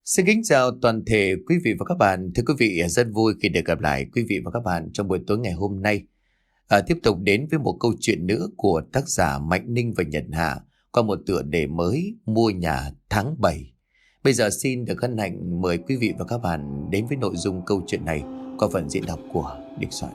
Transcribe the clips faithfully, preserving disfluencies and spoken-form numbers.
Xin kính chào toàn thể quý vị và các bạn. Thưa quý vị, rất vui khi được gặp lại quý vị và các bạn trong buổi tối ngày hôm nay. À, tiếp tục đến với một câu chuyện nữa của tác giả Mạnh Ninh và Nhật Hà qua một tựa đề mới Mua nhà tháng bảy. Bây giờ xin được hân hạnh mời quý vị và các bạn đến với nội dung câu chuyện này qua phần diễn đọc của Đình Soạn.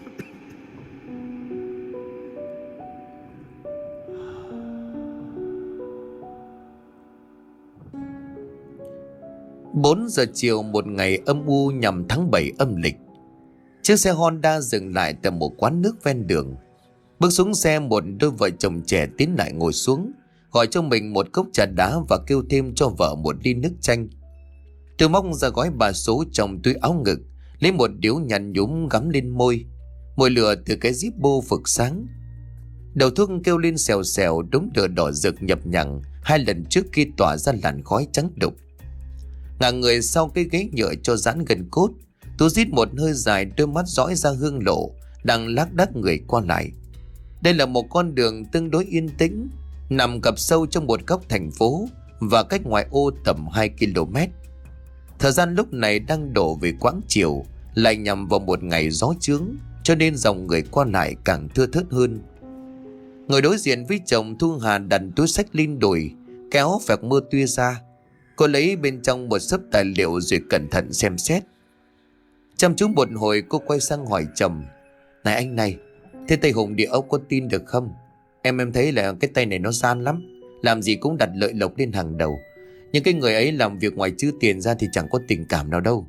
Bốn giờ chiều một ngày âm u nhằm tháng bảy âm lịch, chiếc xe Honda dừng lại tại một quán nước ven đường. Bước xuống xe, một đôi vợ chồng trẻ tiến lại ngồi xuống, gọi cho mình một cốc trà đá và kêu thêm cho vợ một ly nước chanh. Tôi móc ra gói bà số trong túi áo ngực, lấy một điếu nhăn nhúm gắm lên môi. Mồi lửa từ cái Zippo phực sáng. Đầu thuốc kêu lên xèo xèo, đống lửa đỏ rực nhập nhằng hai lần trước khi tỏa ra làn khói trắng đục. Ngả người sau cái ghế nhựa cho giãn gần cốt, Tú rít một hơi dài, đôi mắt dõi ra hương lộ đang lác đác người qua lại. Đây là một con đường tương đối yên tĩnh, nằm gập sâu trong một góc thành phố và cách ngoại ô tầm hai ki lô mét. Thời gian lúc này đang đổ về quãng chiều, lại nhằm vào một ngày gió chướng, cho nên dòng người qua lại càng thưa thớt hơn. Người đối diện với chồng, Thu Hà đặt túi xách lên đùi, kéo vẹt mưa tuya ra. Cô lấy bên trong một xấp tài liệu rồi cẩn thận xem xét. Chăm chú một hồi, cô quay sang hỏi chồng: "Này anh này, thế tay Hùng địa ốc có tin được không? Em em thấy là cái tay này nó gian lắm, làm gì cũng đặt lợi lộc lên hàng đầu. Nhưng cái người ấy làm việc ngoài trừ tiền ra thì chẳng có tình cảm nào đâu."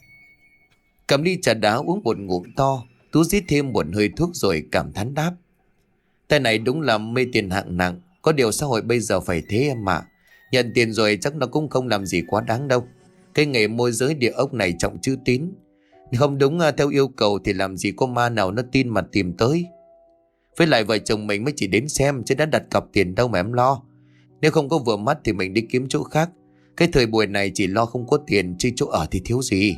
Cầm ly trà đá uống một ngụm to, Tú rít thêm một hơi thuốc rồi cảm thán đáp: "Tay này đúng là mê tiền hạng nặng. Có điều xã hội bây giờ phải thế em ạ. Nhận tiền rồi chắc nó cũng không làm gì quá đáng đâu. Cái nghề môi giới địa ốc này trọng chữ tín. Không đúng theo yêu cầu thì làm gì có ma nào nó tin mà tìm tới. Với lại vợ chồng mình mới chỉ đến xem chứ đã đặt cọc tiền đâu mà em lo. Nếu không có vừa mắt thì mình đi kiếm chỗ khác. Cái thời buổi này chỉ lo không có tiền chứ chỗ ở thì thiếu gì."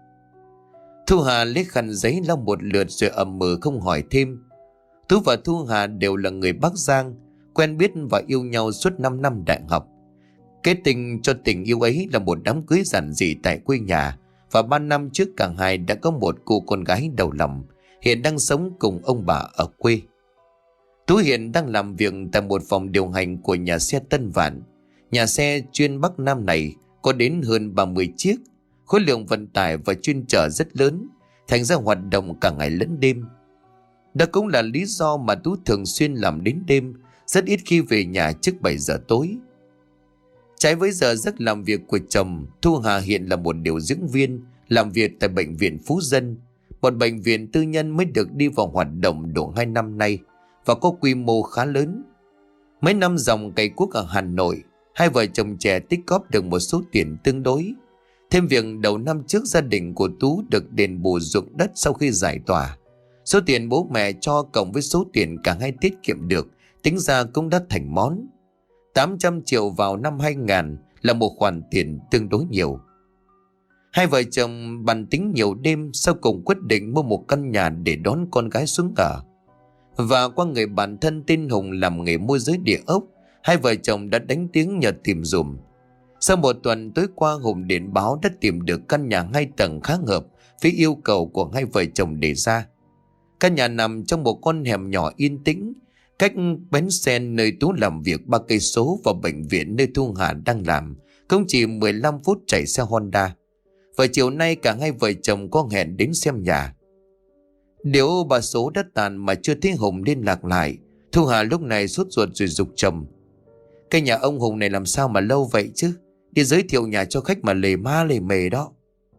Thu Hà lấy khăn giấy lau một lượt rồi ậm ừ không hỏi thêm. Tú và Thu Hà đều là người Bắc Giang, quen biết và yêu nhau suốt năm năm đại học. Kết tình cho tình yêu ấy là một đám cưới giản dị tại quê nhà, và ba năm trước cả hai đã có một cô con gái đầu lòng, hiện đang sống cùng ông bà ở quê. Tú hiện đang làm việc tại một phòng điều hành của nhà xe Tân Vạn. Nhà xe chuyên Bắc Nam này có đến hơn ba mươi chiếc, khối lượng vận tải và chuyên chở rất lớn, thành ra hoạt động cả ngày lẫn đêm. Đó cũng là lý do mà Tú thường xuyên làm đến đêm, rất ít khi về nhà trước bảy giờ tối. Trái với giờ giấc làm việc của chồng, Thu Hà hiện là một điều dưỡng viên làm việc tại bệnh viện Phú Dân, một bệnh viện tư nhân mới được đi vào hoạt động độ hai năm nay và có quy mô khá lớn. Mấy năm dòng cày cuốc ở Hà Nội, hai vợ chồng trẻ tích góp được một số tiền tương đối. Thêm việc đầu năm trước gia đình của Tú được đền bù ruộng đất sau khi giải tỏa. Số tiền bố mẹ cho cộng với số tiền cả hai tiết kiệm được, tính ra cũng đã thành món. tám trăm triệu vào năm hai nghìn là một khoản tiền tương đối nhiều. Hai vợ chồng bàn tính nhiều đêm, sau cùng quyết định mua một căn nhà để đón con gái xuống ở. Và qua người bạn thân tên Hùng làm nghề môi giới địa ốc, hai vợ chồng đã đánh tiếng nhờ tìm dùm. Sau một tuần tối qua, Hùng điện báo đã tìm được căn nhà hai tầng khá hợp với yêu cầu của hai vợ chồng đề ra. Căn nhà nằm trong một con hẻm nhỏ yên tĩnh, cách bến xe nơi Tú làm việc ba cây số và bệnh viện nơi Thu Hà đang làm cũng chỉ mười lăm phút chạy xe Honda. Và chiều nay cả hai vợ chồng có hẹn đến xem nhà. Nếu bà số đã tàn mà chưa thấy Hùng liên lạc lại, Thu Hà lúc này sốt ruột rồi giục chồng: "Cái nhà ông Hùng này làm sao mà lâu vậy chứ? Đi giới thiệu nhà cho khách mà lề ma lề mề đó."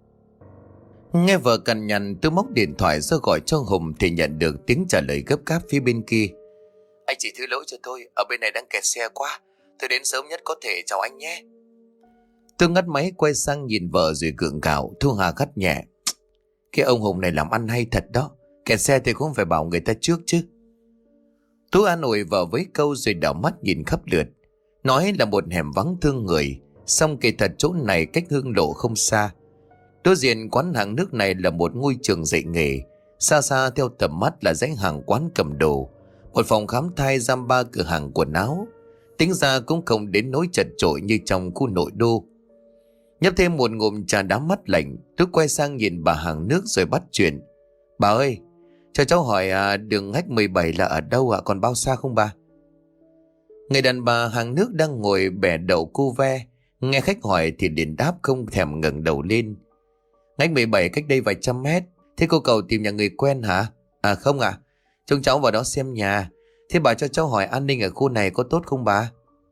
Nghe vợ cằn nhằn, tôi móc điện thoại ra gọi cho Hùng thì nhận được tiếng trả lời gấp gáp phía bên kia: "Anh chỉ thứ lỗi cho tôi, ở bên này đang kẹt xe quá. Tôi đến sớm nhất có thể, chào anh nhé." Tôi ngắt máy quay sang nhìn vợ rồi gượng gạo. Thu Hà gắt nhẹ: "Cái ông Hùng này làm ăn hay thật đó. Kẹt xe thì cũng phải bảo người ta trước chứ." Tú an ủi vợ với câu rồi đảo mắt nhìn khắp lượt. Nói là một hẻm vắng thương người, song kỳ thật chỗ này cách hương lộ không xa. Đối diện quán hàng nước này là một ngôi trường dạy nghề. Xa xa theo tầm mắt là dãy hàng quán cầm đồ, một phòng khám thai, giam ba cửa hàng quần áo. Tính ra cũng không đến nỗi chật chội như trong khu nội đô. Nhấp thêm một ngụm trà đá mắt lạnh, Tú quay sang nhìn bà hàng nước rồi bắt chuyện. Bà ơi, cho cháu hỏi à, đường ngách mười bảy là ở đâu ạ? À? Còn bao xa không bà? Người đàn bà hàng nước đang ngồi bẻ đậu cu ve, nghe khách hỏi thì liền đáp không thèm ngẩng đầu lên. Ngách mười bảy cách đây vài trăm mét. Thế cô cậu tìm nhà người quen hả? À không ạ, à, chúng cháu vào đó xem nhà. Thế bà cho cháu hỏi an ninh ở khu này có tốt không bà?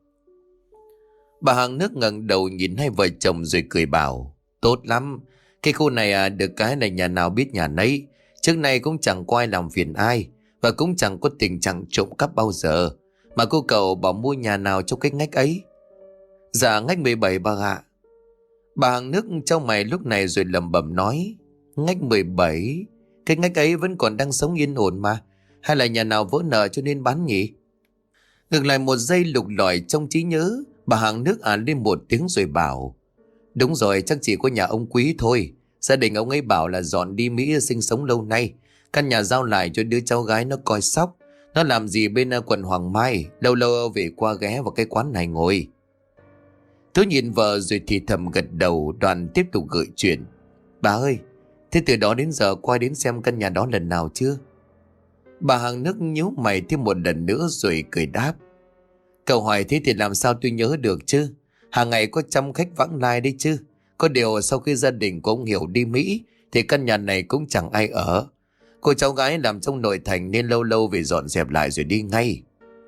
Bà hàng nước ngẩng đầu nhìn hai vợ chồng rồi cười bảo. Tốt lắm. Cái khu này à, được cái này nhà nào biết nhà nấy. Trước nay cũng chẳng có ai làm phiền ai, và cũng chẳng có tình trạng trộm cắp bao giờ. Mà cô cậu bảo mua nhà nào trong cái ngách ấy? Dạ ngách mười bảy bà ạ. Bà hàng nước trong mày lúc này rồi lẩm bẩm nói. Ngách mười bảy? Cái ngách ấy vẫn còn đang sống yên ổn mà. Hay là nhà nào vỡ nợ cho nên bán nhỉ? Ngược lại một giây lục lọi trong trí nhớ, bà hàng nước à lên một tiếng rồi bảo. Đúng rồi, chắc chỉ có nhà ông Quý thôi. Gia đình ông ấy bảo là dọn đi Mỹ sinh sống lâu nay. Căn nhà giao lại cho đứa cháu gái nó coi sóc. Nó làm gì bên quận Hoàng Mai, lâu lâu về qua ghé vào cái quán này ngồi. Tú nhìn vợ rồi thì thầm gật đầu. Đoàn tiếp tục gợi chuyện. Bà ơi, thế từ đó đến giờ qua đến xem căn nhà đó lần nào chưa? Bà hàng nước nhíu mày thêm một lần nữa rồi cười đáp. Cậu hỏi thế thì làm sao tôi nhớ được chứ? Hàng ngày có trăm khách vãng lai đấy chứ. Có điều sau khi gia đình của ông Hiểu đi Mỹ thì căn nhà này cũng chẳng ai ở. Cô cháu gái làm trong nội thành nên lâu lâu về dọn dẹp lại rồi đi ngay.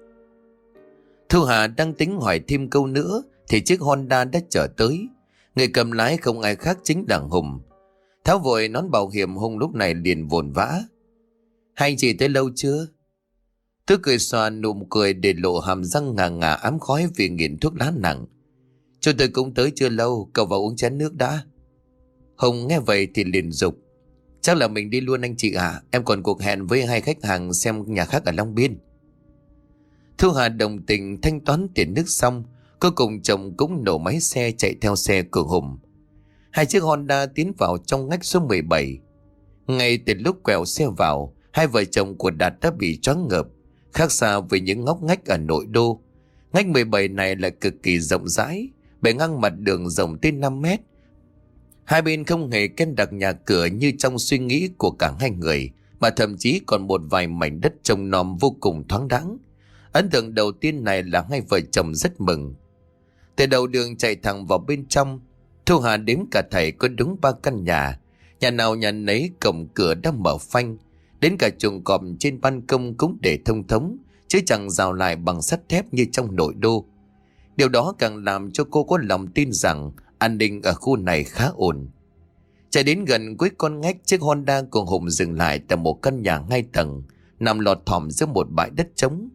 Thu Hà đang tính hỏi thêm câu nữa thì chiếc Honda đã chở tới. Người cầm lái không ai khác chính là Hùng. Tháo vội nón bảo hiểm, Hùng lúc này liền vồn vã. Hai chị tới lâu chưa? Tôi cười xòa nụ cười để lộ hàm răng ngà ngà ám khói vì nghiện thuốc lá nặng. Chúng tôi cũng tới chưa lâu, cậu vào uống chén nước đã. Hùng nghe vậy thì liền dục. Chắc là mình đi luôn anh chị à, em còn cuộc hẹn với hai khách hàng xem nhà khác ở Long Biên. Thu Hà đồng tình thanh toán tiền nước xong, cuối cùng chồng cũng nổ máy xe chạy theo xe của Hùng. Hai chiếc Honda tiến vào trong ngách số mười bảy. Ngay từ lúc quẹo xe vào, hai vợ chồng của Đạt đã bị choáng ngợp. Khác xa với những ngóc ngách ở nội đô, ngách mười bảy này là cực kỳ rộng rãi, bề ngang mặt đường rộng tới năm mét. Hai bên không hề kén đặc nhà cửa như trong suy nghĩ của cả hai người, mà thậm chí còn một vài mảnh đất trồng nòm vô cùng thoáng đãng. Ấn tượng đầu tiên này là hai vợ chồng rất mừng. Từ đầu đường chạy thẳng vào bên trong, Thu Hà đếm cả thảy có đúng ba căn nhà. Nhà nào nhà nấy cổng cửa đã mở phanh, đến cả chuồng cọp trên ban công cũng để thông thống, chứ chẳng rào lại bằng sắt thép như trong nội đô. Điều đó càng làm cho cô có lòng tin rằng an ninh ở khu này khá ổn. Chạy đến gần cuối con ngách, chiếc Honda của Hùng dừng lại tại một căn nhà hai tầng, nằm lọt thỏm giữa một bãi đất trống.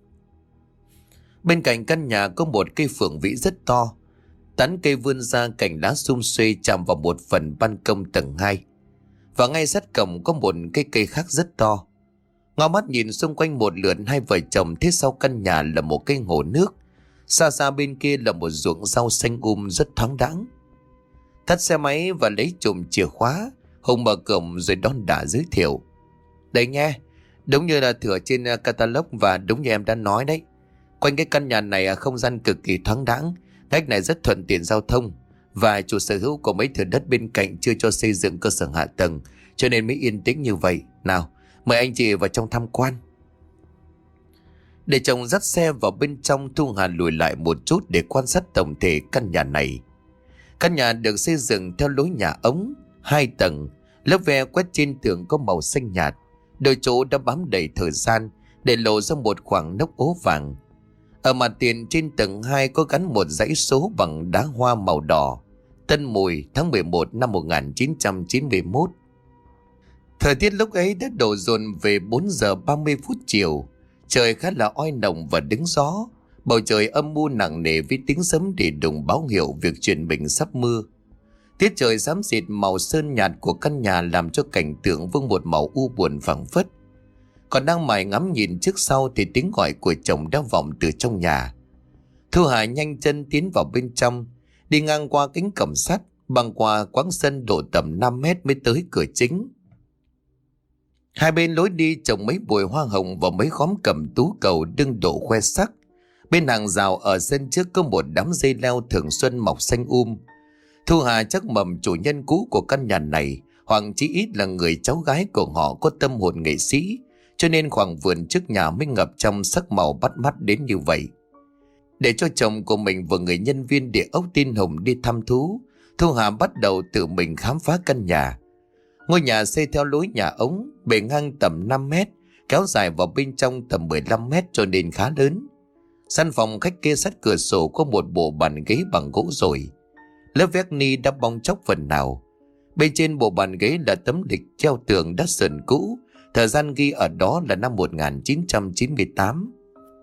Bên cạnh căn nhà có một cây phượng vĩ rất to. Tán cây vươn ra, cành lá sum xuê chạm vào một phần ban công tầng hai. Và ngay sát cổng có một cây cây khác rất to. Ngó mắt nhìn xung quanh một lượt, hai vợ chồng thấy sau căn nhà là một cái hồ nước. Xa xa bên kia là một ruộng rau xanh um rất thoáng đãng. Thắt xe máy và lấy chùm chìa khóa, Hùng mở cổng rồi đón đã giới thiệu. Đây nghe, đúng như là thửa trên catalog và đúng như em đã nói đấy. Quanh cái căn nhà này không gian cực kỳ thoáng đãng, ngách này rất thuận tiện giao thông, và chủ sở hữu của mấy thửa đất bên cạnh chưa cho xây dựng cơ sở hạ tầng, cho nên mới yên tĩnh như vậy. Nào, mời anh chị vào trong tham quan. Để chồng dắt xe vào bên trong, Thu Hà lùi lại một chút để quan sát tổng thể căn nhà này. Căn nhà được xây dựng theo lối nhà ống, hai tầng, lớp ve quét trên tường có màu xanh nhạt, đôi chỗ đã bám đầy thời gian để lộ ra một khoảng nóc ố vàng. Ở mặt tiền trên tầng hai có gắn một dãy số bằng đá hoa màu đỏ. Tân Mùi, tháng mười một năm một nghìn chín trăm chín mươi mốt. Thời tiết lúc ấy đã đổ dồn về bốn giờ ba mươi phút chiều. Trời khá là oi nồng và đứng gió. Bầu trời âm u nặng nề với tiếng sấm đi đùng báo hiệu việc chuyển mình sắp mưa. Tiết trời xám xịt màu sơn nhạt của căn nhà làm cho cảnh tượng vương một màu u buồn phảng phất. Còn đang mải ngắm nhìn trước sau thì tiếng gọi của chồng đã vọng từ trong nhà. Thu Hà nhanh chân tiến vào bên trong, đi ngang qua cánh cổng sắt, băng qua quãng sân đổ tầm năm mét mới tới cửa chính. Hai bên lối đi trồng mấy bụi hoa hồng và mấy khóm cẩm tú cầu đưng độ khoe sắc. Bên hàng rào ở sân trước có một đám dây leo thường xuân mọc xanh um. Thu Hà chắc mầm chủ nhân cũ của căn nhà này, hoặc chí ít là người cháu gái của họ có tâm hồn nghệ sĩ, cho nên khoảng vườn trước nhà mới ngập trong sắc màu bắt mắt đến như vậy. Để cho chồng của mình và người nhân viên địa ốc tin Hùng đi thăm thú, Thu Hà bắt đầu tự mình khám phá căn nhà. Ngôi nhà xây theo lối nhà ống, bề ngang tầm năm mét, kéo dài vào bên trong tầm mười lăm mét, cho nên khá lớn. Căn phòng khách kia sát cửa sổ có một bộ bàn ghế bằng gỗ rồi. Lớp vét ni đã bong tróc phần nào. Bên trên bộ bàn ghế là tấm lịch treo tường đã sờn cũ, thời gian ghi ở đó là năm một nghìn chín trăm chín mươi tám.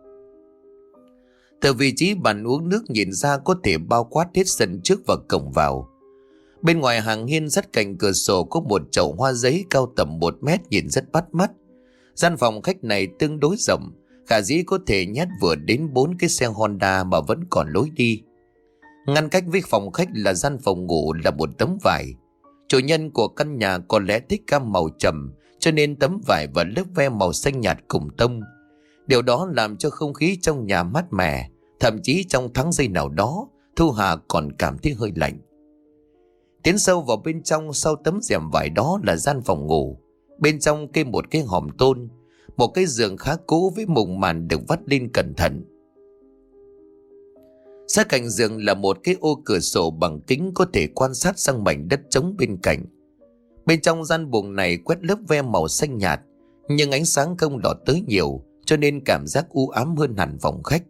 Từ vị trí bàn uống nước nhìn ra có thể bao quát hết sân trước và cổng vào. Bên ngoài hàng hiên sát cạnh cửa sổ có một chậu hoa giấy cao tầm một mét nhìn rất bắt mắt. Gian phòng khách này tương đối rộng, khả dĩ có thể nhét vừa đến bốn cái xe Honda mà vẫn còn lối đi. Ngăn cách với phòng khách là gian phòng ngủ là một tấm vải. Chủ nhân của căn nhà có lẽ thích cam màu trầm, cho nên tấm vải và lớp ve màu xanh nhạt cùng tông. Điều đó làm cho không khí trong nhà mát mẻ, thậm chí trong tháng giây nào đó, Thu Hà còn cảm thấy hơi lạnh. Tiến sâu vào bên trong, sau tấm rèm vải đó là gian phòng ngủ. Bên trong kê một cái hòm tôn, một cái giường khá cũ với mùng màn được vắt lên cẩn thận. Sát cạnh giường là một cái ô cửa sổ bằng kính có thể quan sát sang mảnh đất trống bên cạnh. Bên trong gian buồng này quét lớp ve màu xanh nhạt, nhưng ánh sáng không đỏ tới nhiều, cho nên cảm giác u ám hơn hẳn phòng khách.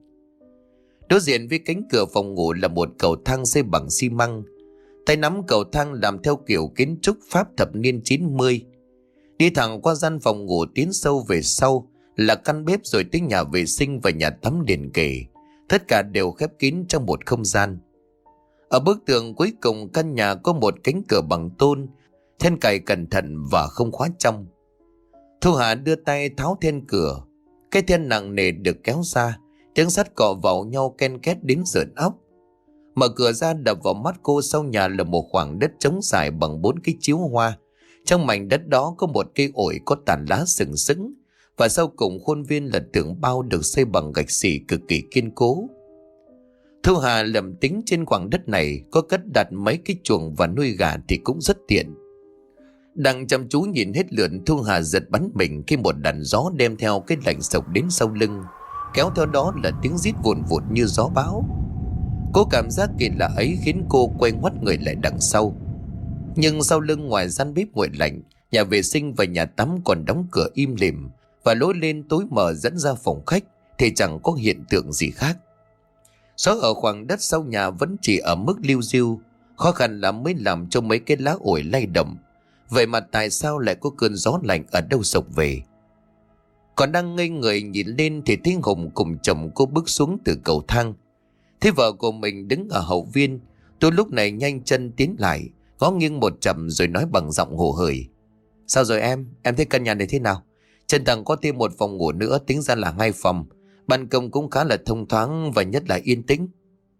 Đối diện với cánh cửa phòng ngủ là một cầu thang xây bằng xi măng. Tay nắm cầu thang làm theo kiểu kiến trúc Pháp thập niên chín mươi. Đi thẳng qua gian phòng ngủ tiến sâu về sau là căn bếp, rồi tới nhà vệ sinh và nhà tắm liền kề. Tất cả đều khép kín trong một không gian. Ở bức tường cuối cùng căn nhà có một cánh cửa bằng tôn, then cài cẩn thận và không khóa trong. Thu Hà đưa tay tháo then cửa. Cái then nặng nề được kéo ra, tiếng sắt cọ vào nhau ken két đến rợn óc. Mở cửa ra đập vào mắt cô, sau nhà là một khoảng đất trống dài bằng bốn cái chiếu hoa. Trong mảnh đất đó có một cây ổi có tàn lá sừng sững, và sau cùng khuôn viên là tường bao được xây bằng gạch xỉ cực kỳ kiên cố. Thu Hà lầm tính trên khoảng đất này có cất đặt mấy cái chuồng và nuôi gà thì cũng rất tiện. Đang chăm chú nhìn hết lượt, Thu Hà giật bắn mình khi một đàn gió đem theo cái lạnh sộc đến sau lưng, kéo theo đó là tiếng rít vụn vụt như gió bão. Cô cảm giác kỳ lạ ấy khiến cô quay ngoắt người lại đằng sau. Nhưng sau lưng, ngoài gian bếp nguội lạnh, nhà vệ sinh và nhà tắm còn đóng cửa im lìm, và lối lên tối mờ dẫn ra phòng khách thì chẳng có hiện tượng gì khác. Gió ở khoảng đất sau nhà vẫn chỉ ở mức liu riu, khó khăn lắm mới làm cho mấy cái lá ổi lay động. Vậy mà tại sao lại có cơn gió lạnh ở đâu sộc về? Còn đang ngây người nhìn lên thì thấy Hùng cùng chồng cô bước xuống từ cầu thang. Thấy vợ của mình đứng ở hậu viên, tôi lúc này nhanh chân tiến lại, ngó nghiêng một chậm rồi nói bằng giọng hồ hởi: "Sao rồi em? Em thấy căn nhà này thế nào? Trên tầng có thêm một phòng ngủ nữa, tính ra là hai phòng. Ban công cũng khá là thông thoáng và nhất là yên tĩnh."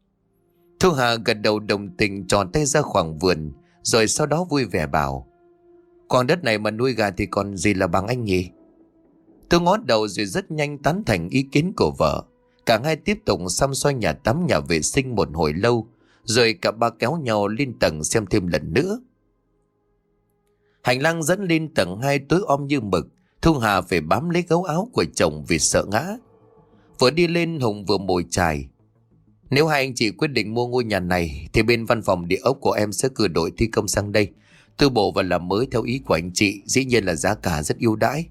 Thu Hà gật đầu đồng tình, tròn tay ra khoảng vườn, rồi sau đó vui vẻ bảo: "Còn đất này mà nuôi gà thì còn gì là bằng anh nhỉ?" Tôi ngó đầu rồi rất nhanh tán thành ý kiến của vợ. Cả hai tiếp tục xăm soi nhà tắm, nhà vệ sinh một hồi lâu, rồi cả ba kéo nhau lên tầng xem thêm lần nữa. Hành lang dẫn lên tầng hai tối om như mực. Thu Hà phải bám lấy gấu áo của chồng vì sợ ngã. Vừa đi lên, Hùng vừa mồi chài: "Nếu hai anh chị quyết định mua ngôi nhà này thì bên văn phòng địa ốc của em sẽ cử đội thi công sang đây, tu bổ và làm mới theo ý của anh chị, dĩ nhiên là giá cả rất ưu đãi."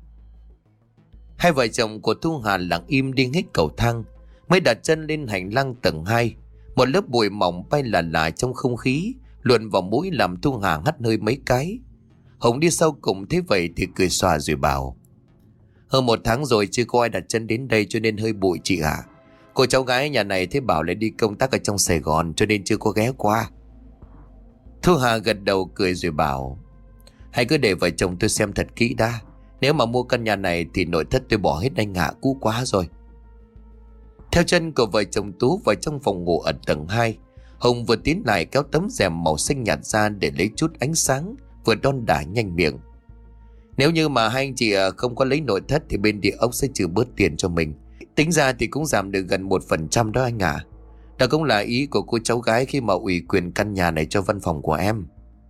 Hai vợ chồng của Thu Hà lặng im đi hết cầu thang, mới đặt chân lên hành lang tầng hai. Một lớp bụi mỏng bay lả lả trong không khí, luồn vào mũi làm Thu Hà hắt hơi mấy cái. Hùng đi sau cùng thấy vậy thì cười xòa rồi bảo: "Hơn một tháng rồi chưa có ai đặt chân đến đây cho nên hơi bụi chị ạ. Cô cháu gái nhà này thấy bảo lại đi công tác ở trong Sài Gòn cho nên chưa có ghé qua." Thu Hà gật đầu cười rồi bảo: "Hãy cứ để vợ chồng tôi xem thật kỹ đã. Nếu mà mua căn nhà này thì nội thất tôi bỏ hết anh ạ, cũ quá rồi." Theo chân của vợ chồng Tú vào trong phòng ngủ ở tầng hai, Hùng vừa tiến lại kéo tấm rèm màu xanh nhạt ra để lấy chút ánh sáng, vừa đon đả nhanh miệng: "Nếu như mà hai anh chị không có lấy nội thất thì bên địa ốc sẽ trừ bớt tiền cho mình. Tính ra thì cũng giảm được gần một phần trăm đó anh ạ. Đó cũng là ý của cô cháu gái khi mà ủy quyền căn nhà này cho văn phòng của em.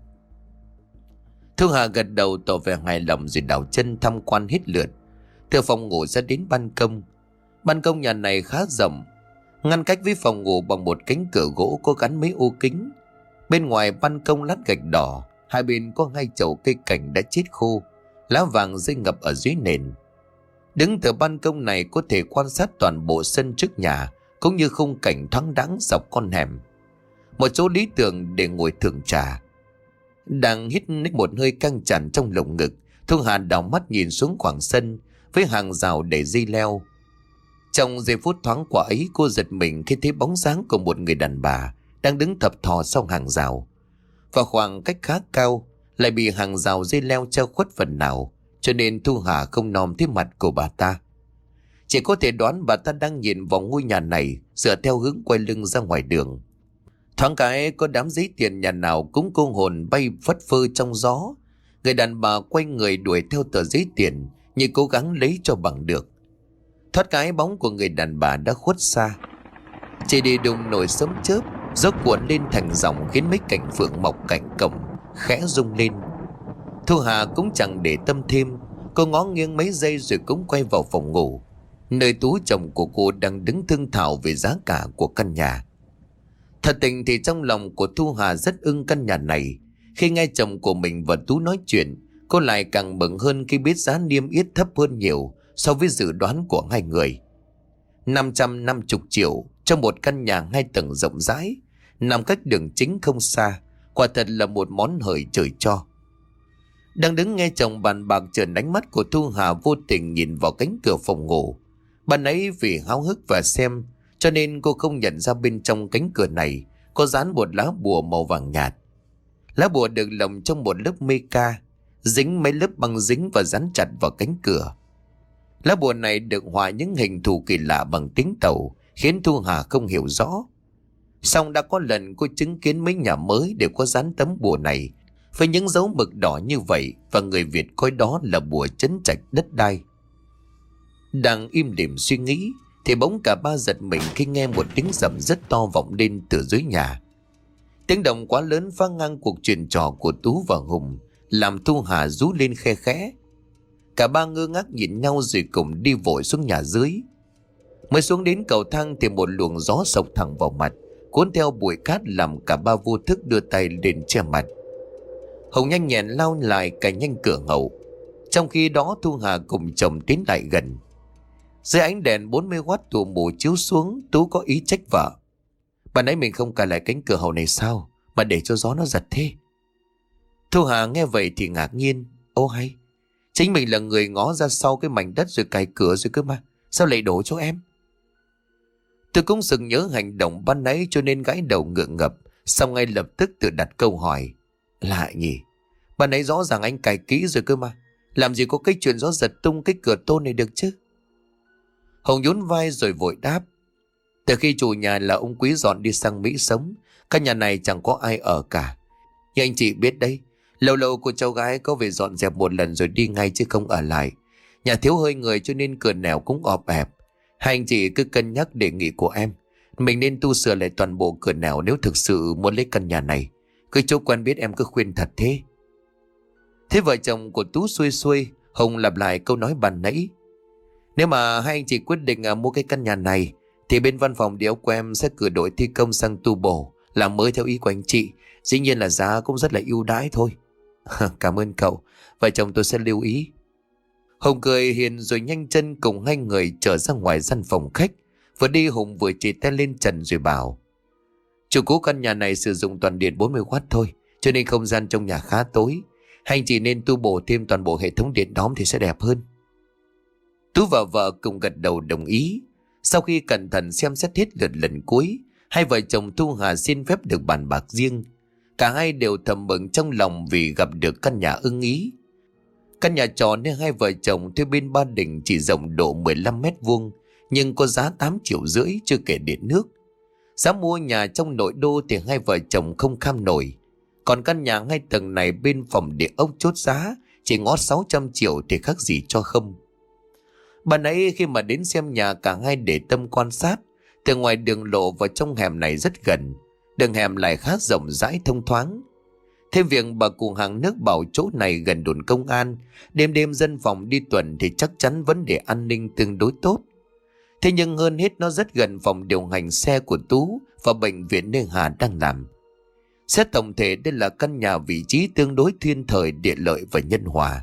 Thu Hà gật đầu tỏ vẻ hài lòng rồi đảo chân tham quan hết lượt. Từ phòng ngủ ra đến ban công. Ban công nhà này khá rộng, ngăn cách với phòng ngủ bằng một cánh cửa gỗ có gắn mấy ô kính. Bên ngoài ban công lát gạch đỏ, hai bên có hai chậu cây cảnh đã chết khô, lá vàng rơi ngập ở dưới nền. Đứng từ ban công này có thể quan sát toàn bộ sân trước nhà, cũng như khung cảnh thoáng đãng dọc con hẻm. Một chỗ lý tưởng để ngồi thưởng trà. Đang hít một hơi căng tràn trong lồng ngực, Thu Hà đảo mắt nhìn xuống khoảng sân với hàng rào để dây leo. Trong giây phút thoáng qua ấy, cô giật mình khi thấy bóng dáng của một người đàn bà đang đứng thập thò sau hàng rào. Và khoảng cách khá cao, lại bị hàng rào dây leo che khuất phần nào, cho nên Thu Hà không nom thấy mặt của bà ta. Chỉ có thể đoán bà ta đang nhìn vào ngôi nhà này dựa theo hướng quay lưng ra ngoài đường. Thoáng cái có đám giấy tiền nhà nào cũng cô hồn bay phất phơ trong gió. Người đàn bà quay người đuổi theo tờ giấy tiền như cố gắng lấy cho bằng được. Thoát cái bóng của người đàn bà đã khuất xa. Chỉ đi đùng nổi sấm chớp, gió cuộn lên thành dòng khiến mấy cành phượng mọc cạnh cổng khẽ rung lên. Thu Hà cũng chẳng để tâm thêm, cô ngó nghiêng mấy giây rồi cũng quay vào phòng ngủ, nơi Tú chồng của cô đang đứng thương thảo về giá cả của căn nhà. Thật tình thì trong lòng của Thu Hà rất ưng căn nhà này. Khi nghe chồng của mình và Tú nói chuyện, cô lại càng mừng hơn khi biết giá niêm yết thấp hơn nhiều so với dự đoán của hai người. năm trăm năm mươi triệu cho một căn nhà hai tầng rộng rãi, nằm cách đường chính không xa, quả thật là một món hời trời cho. Đang đứng nghe chồng bàn bạc, chợt ánh mắt của Thu Hà vô tình nhìn vào cánh cửa phòng ngủ. Bạn ấy vì háo hức và xem, cho nên cô không nhận ra bên trong cánh cửa này có dán một lá bùa màu vàng nhạt. Lá bùa được lồng trong một lớp mica, dính mấy lớp băng dính và dán chặt vào cánh cửa. Lá bùa này được họa những hình thù kỳ lạ bằng tiếng Tàu, khiến Thu Hà không hiểu rõ. Song đã có lần cô chứng kiến mấy nhà mới đều có dán tấm bùa này với những dấu mực đỏ như vậy, và người Việt coi đó là bùa trấn trạch đất đai. Đang im lìm suy nghĩ thì bỗng cả ba giật mình khi nghe một tiếng rầm rất to vọng lên từ dưới nhà. Tiếng động quá lớn phá ngang cuộc chuyện trò của Tú và Hùng, làm Thu Hà rú lên khe khẽ. Cả ba ngơ ngác nhìn nhau rồi cùng đi vội xuống nhà dưới. Mới xuống đến cầu thang thì một luồng gió sộc thẳng vào mặt, cuốn theo bụi cát làm cả ba vô thức đưa tay lên che mặt. Hùng nhanh nhẹn lao lại cài nhanh cửa hậu. Trong khi đó Thu Hà cùng chồng tiến lại gần. Dưới ánh đèn bốn mươi oát tù mù chiếu xuống, Tú có ý trách vợ. Bà nãy mình không cài lại cánh cửa hậu này sao, mà để cho gió nó giật thế? Thu Hà nghe vậy thì ngạc nhiên. Ô hay, chính mình là người ngó ra sau cái mảnh đất rồi cài cửa rồi cơ mà, sao lại đổ cho em? Tôi cũng sực nhớ hành động ban nãy cho nên gãi đầu ngượng ngập, xong ngay lập tức tự đặt câu hỏi. Lạ nhỉ, ban nãy rõ ràng anh cài kỹ rồi cơ mà, làm gì có cái chuyện gió giật tung cái cửa tôn này được chứ? Hồng nhún vai rồi vội đáp. Từ khi chủ nhà là ông Quý dọn đi sang Mỹ sống, căn nhà này chẳng có ai ở cả. Nhưng anh chị biết đấy, lâu lâu cô cháu gái có về dọn dẹp một lần rồi đi ngay chứ không ở lại. Nhà thiếu hơi người cho nên cửa nẻo cũng ọp ẹp. Hai anh chị cứ cân nhắc đề nghị của em, mình nên tu sửa lại toàn bộ cửa nẻo nếu thực sự muốn lấy căn nhà này. Cứ chỗ quen biết em cứ khuyên thật thế. Thế vợ chồng của Tú xuôi xuôi, Hồng lặp lại câu nói ban nãy. Nếu mà hai anh chị quyết định à, mua cái căn nhà này, thì bên văn phòng điếu của em sẽ cử đội thi công sang tu bổ, làm mới theo ý của anh chị. Dĩ nhiên là giá cũng rất là ưu đãi thôi. Cảm ơn cậu, vợ chồng tôi sẽ lưu ý. Hùng cười hiền rồi nhanh chân cùng hai người trở ra ngoài gian phòng khách. Vừa đi Hùng vừa chỉ tay lên trần rồi bảo. Chủ cũ căn nhà này sử dụng toàn điện bốn mươi oát thôi, cho nên không gian trong nhà khá tối. Hai anh chị nên tu bổ thêm toàn bộ hệ thống điện đóm thì sẽ đẹp hơn. Tú và vợ cùng gật đầu đồng ý. Sau khi cẩn thận xem xét hết lượt lần cuối, hai vợ chồng Thu Hà xin phép được bàn bạc riêng. Cả hai đều thầm mừng trong lòng vì gặp được căn nhà ưng ý. Căn nhà tròn nên hai vợ chồng thuê bên Ba Đình chỉ rộng độ mười lăm mét vuông, nhưng có giá tám triệu rưỡi chưa kể điện nước. Giá mua nhà trong nội đô thì hai vợ chồng không kham nổi. Còn căn nhà hai tầng này bên phòng địa ốc chốt giá chỉ ngót sáu trăm triệu thì khác gì cho không. Bà nãy khi mà đến xem nhà cả hai để tâm quan sát, Từ ngoài đường lộ vào trong hẻm này rất gần. Đường hẻm lại khá rộng rãi thông thoáng. Thêm việc bà cụ hàng nước bảo chỗ này gần đồn công an, đêm đêm dân phòng đi tuần thì chắc chắn vấn đề an ninh tương đối tốt. Thế nhưng hơn hết nó rất gần phòng điều hành xe của Tú và bệnh viện nơi Hà đang làm. Xét tổng thể đây là căn nhà vị trí tương đối thiên thời địa lợi và nhân hòa.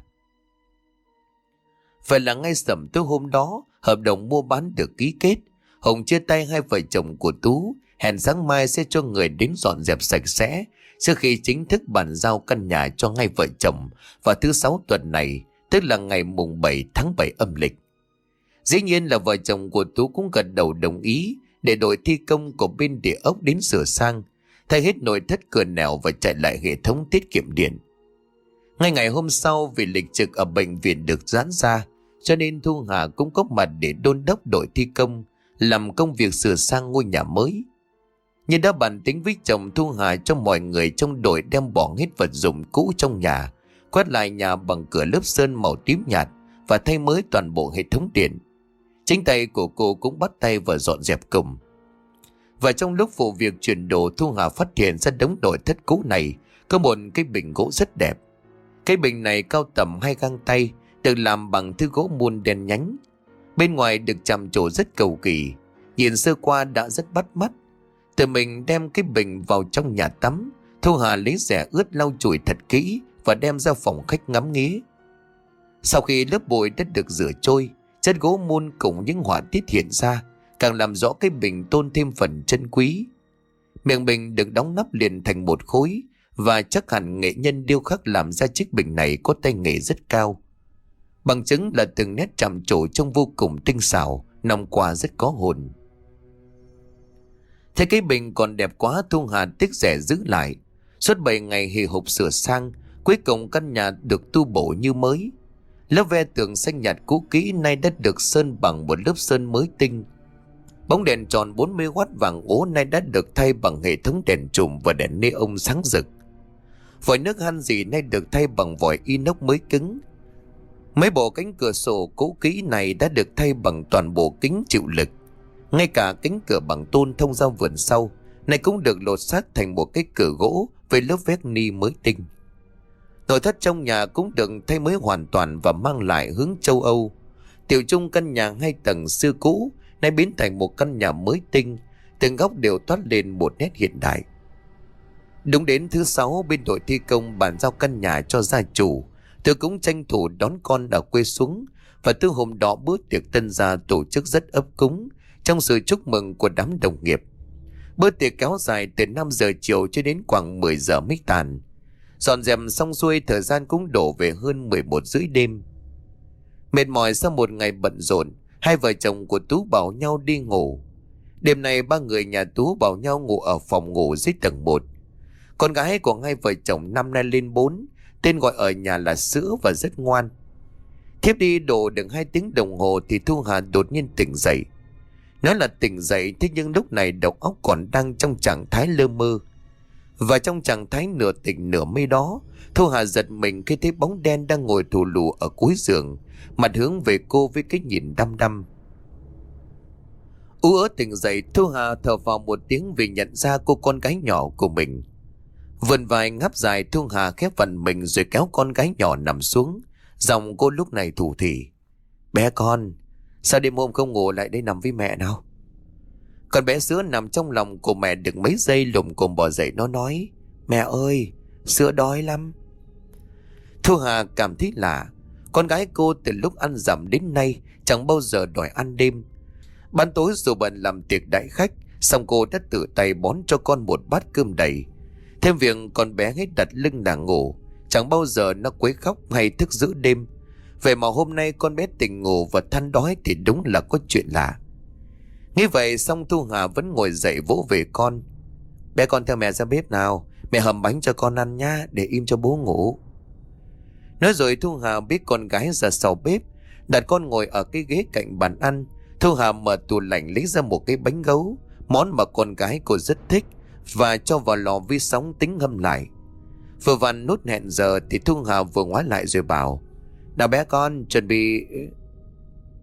Vậy là ngay sẩm tối hôm đó, hợp đồng mua bán được ký kết. Hồng chia tay hai vợ chồng của Tú, hẹn sáng mai sẽ cho người đến dọn dẹp sạch sẽ trước khi chính thức bàn giao căn nhà cho ngay vợ chồng vào thứ sáu tuần này, tức là ngày mùng bảy tháng bảy âm lịch. Dĩ nhiên là vợ chồng của Tú cũng gật đầu đồng ý để đội thi công của bên địa ốc đến sửa sang, thay hết nội thất cửa nẻo và chạy lại hệ thống tiết kiệm điện. Ngay ngày hôm sau, vì lịch trực ở bệnh viện được giãn ra, cho nên Thu Hà cũng có mặt để đôn đốc đội thi công làm công việc sửa sang ngôi nhà mới. Nhưng đã bàn tính với chồng, Thu Hà cho mọi người trong đội đem bỏ hết vật dụng cũ trong nhà, quét lại nhà bằng cửa lớp sơn màu tím nhạt và thay mới toàn bộ hệ thống điện. Chính tay của cô cũng bắt tay vào dọn dẹp cùng. Và trong lúc vụ việc chuyển đồ, Thu Hà phát hiện ra đống nội thất cũ này có một cái bình gỗ rất đẹp. Cái bình này cao tầm hai găng tay, được làm bằng thứ gỗ muôn đen nhánh. Bên ngoài được chạm trổ rất cầu kỳ, nhìn sơ qua đã rất bắt mắt. Từ mình đem cái bình vào trong nhà tắm, Thu Hà lấy rẻ ướt lau chùi thật kỹ và đem ra phòng khách ngắm nghía. Sau khi lớp bụi đã được rửa trôi, chất gỗ muôn cùng những họa tiết hiện ra, càng làm rõ cái bình tôn thêm phần chân quý. Miệng bình được đóng nắp liền thành một khối, và chắc hẳn nghệ nhân điêu khắc làm ra chiếc bình này có tay nghề rất cao. Bằng chứng là từng nét chạm trổ trông vô cùng tinh xảo, nòng quà rất có hồn. Thế cái bình còn đẹp quá, Thu Hà tiếc rẻ giữ lại. Suốt bảy ngày hì hục sửa sang, cuối cùng căn nhà được tu bổ như mới. Lớp ve tường xanh nhạt cũ kỹ nay đã được sơn bằng một lớp sơn mới tinh. Bóng đèn tròn bốn mươi oát vàng ố nay đã được thay bằng hệ thống đèn chùm và đèn neon sáng rực. Vòi nước han dỉ nay được thay bằng vòi inox mới cứng. Mấy bộ cánh cửa sổ cũ kỹ này đã được thay bằng toàn bộ kính chịu lực. Ngay cả cánh cửa bằng tôn thông ra vườn sau này cũng được lột xác thành một cái cửa gỗ với lớp vét ni mới tinh. Nội thất trong nhà cũng được thay mới hoàn toàn và mang lại hướng châu Âu. Tiểu chung căn nhà hai tầng xưa cũ nay biến thành một căn nhà mới tinh, từng góc đều toát lên một nét hiện đại. Đúng đến thứ sáu, bên đội thi công bàn giao căn nhà cho gia chủ, tôi cũng tranh thủ đón con ở quê xuống, và từ hôm đó bữa tiệc tân gia tổ chức rất ấp cúng trong sự chúc mừng của đám đồng nghiệp. Bữa tiệc kéo dài từ năm giờ chiều cho đến khoảng mười giờ mới tàn. Dọn dẹp xong xuôi, thời gian cũng đổ về hơn mười một rưỡi đêm. Mệt mỏi sau một ngày bận rộn, hai vợ chồng của Tú bảo nhau đi ngủ. Đêm nay ba người nhà Tú bảo nhau ngủ ở phòng ngủ dưới tầng một. Con gái của hai vợ chồng năm nay lên bốn, tên gọi ở nhà là Sữa và rất ngoan. Thiếp đi độ được hai tiếng đồng hồ thì Thu Hà đột nhiên tỉnh dậy. Nói là tỉnh dậy, thế nhưng lúc này đầu óc còn đang trong trạng thái lơ mơ. Và trong trạng thái nửa tỉnh nửa mê đó, Thu Hà giật mình khi thấy bóng đen đang ngồi thù lù ở cuối giường, mặt hướng về cô với cái nhìn đăm đăm. Ú ớ tỉnh dậy, Thu Hà thở vào một tiếng vì nhận ra cô con gái nhỏ của mình. Vươn vai ngáp dài, Thu Hà khép vặn mình rồi kéo con gái nhỏ nằm xuống. Giọng cô lúc này thủ thỉ: "Bé con, sao đêm hôm không ngủ lại đây nằm với mẹ nào?" Con bé Sữa nằm trong lòng của mẹ được mấy giây lùm cồm bò dậy, nó nói: "Mẹ ơi, Sữa đói lắm." Thu Hà cảm thấy lạ. Con gái cô từ lúc ăn dặm đến nay chẳng bao giờ đòi ăn đêm. Ban tối dù bận làm tiệc đại khách, xong cô đã tự tay bón cho con một bát cơm đầy. Thêm việc con bé hết đặt lưng nàng ngủ, chẳng bao giờ nó quấy khóc hay thức giữa đêm. Vậy mà hôm nay con bé tỉnh ngủ và than đói thì đúng là có chuyện lạ. Nghĩ vậy xong, Thu Hà vẫn ngồi dậy vỗ về con: "Bé con theo mẹ ra bếp nào, mẹ hầm bánh cho con ăn nhá, để im cho bố ngủ." Nói rồi Thu Hà biết con gái ra sau bếp, đặt con ngồi ở cái ghế cạnh bàn ăn. Thu Hà mở tủ lạnh lấy ra một cái bánh gấu, món mà con gái cô rất thích, và cho vào lò vi sóng tính hâm lại. Vừa vặn nút hẹn giờ thì Thu Hà vừa ngoái lại rồi bảo: "Nào bé con, chuẩn bị..."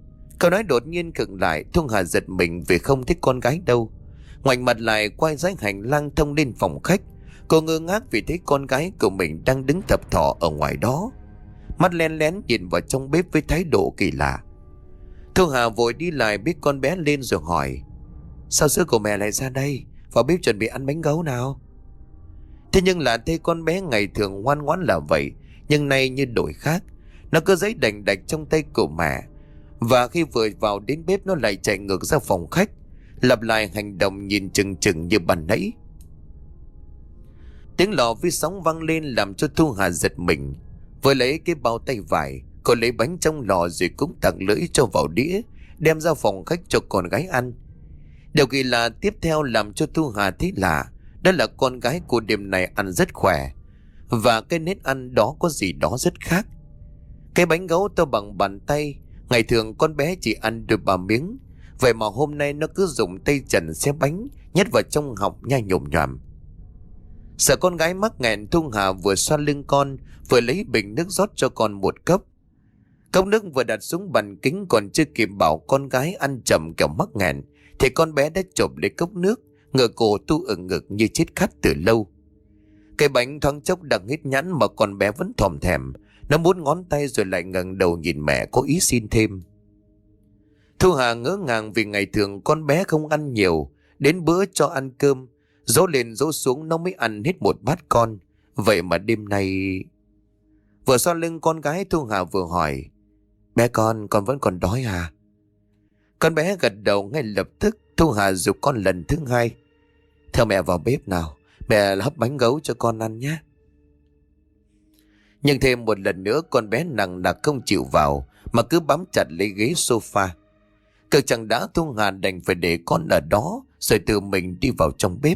Câu nói đột nhiên khựng lại. Thu Hà giật mình vì không thích con gái đâu. Ngoảnh mặt lại quay dãy hành lang thông lên phòng khách. Cô ngơ ngác vì thấy con gái của mình đang đứng thập thò ở ngoài đó, mắt len lén nhìn vào trong bếp với thái độ kỳ lạ. Thu Hà vội đi lại bế con bé lên rồi hỏi: Sao sữa của mẹ lại ra đây? Vào bếp chuẩn bị ăn bánh gấu nào. Thế nhưng là thấy con bé ngày thường ngoan ngoãn là vậy, nhưng nay như đổi khác. Nó cứ giấy đành đạch trong tay của mẹ, và khi vừa vào đến bếp nó lại chạy ngược ra phòng khách, lặp lại hành động nhìn chừng chừng như ban nãy. Tiếng lò vi sóng vang lên làm cho Thu Hà giật mình. Vừa lấy cái bao tay vải, cô lấy bánh trong lò rồi cũng tặng lưỡi cho vào đĩa, đem ra phòng khách cho con gái ăn. Điều kỳ lạ tiếp theo làm cho Thu Hà thấy lạ, đó là con gái của đêm này ăn rất khỏe, và cái nét ăn đó có gì đó rất khác. Cái bánh gấu to bằng bàn tay, ngày thường con bé chỉ ăn được ba miếng, vậy mà hôm nay nó cứ dùng tay trần xé bánh nhét vào trong họng nhai nhổm nhòm. Sợ con gái mắc nghẹn, Thu Hà vừa xoa lưng con, vừa lấy bình nước rót cho con một cốc. Cốc nước vừa đặt xuống bàn kính, còn chưa kịp bảo con gái ăn chậm kẻo mắc nghẹn, thì con bé đã chộp lấy cốc nước, ngửa cổ tu ở ngực như chết khát từ lâu. Cái bánh thoáng chốc đang hết nhãn mà con bé vẫn thòm thèm. Nó muốn ngón tay rồi lại ngẩng đầu nhìn mẹ, có ý xin thêm. Thu Hà ngỡ ngàng vì ngày thường con bé không ăn nhiều, đến bữa cho ăn cơm, dỗ lên dỗ xuống nó mới ăn hết một bát con. Vậy mà đêm nay... Vừa xoa lưng con gái, Thu Hà vừa hỏi: Bé con, con vẫn còn đói à? Con bé gật đầu ngay lập tức. Thu Hà giục con lần thứ hai: Theo mẹ vào bếp nào, mẹ hấp bánh gấu cho con ăn nhé. Nhưng thêm một lần nữa con bé nặng nặc không chịu vào, mà cứ bám chặt lấy ghế sofa. Cực chẳng đã, Thu Hà đành phải để con ở đó, rồi tự mình đi vào trong bếp.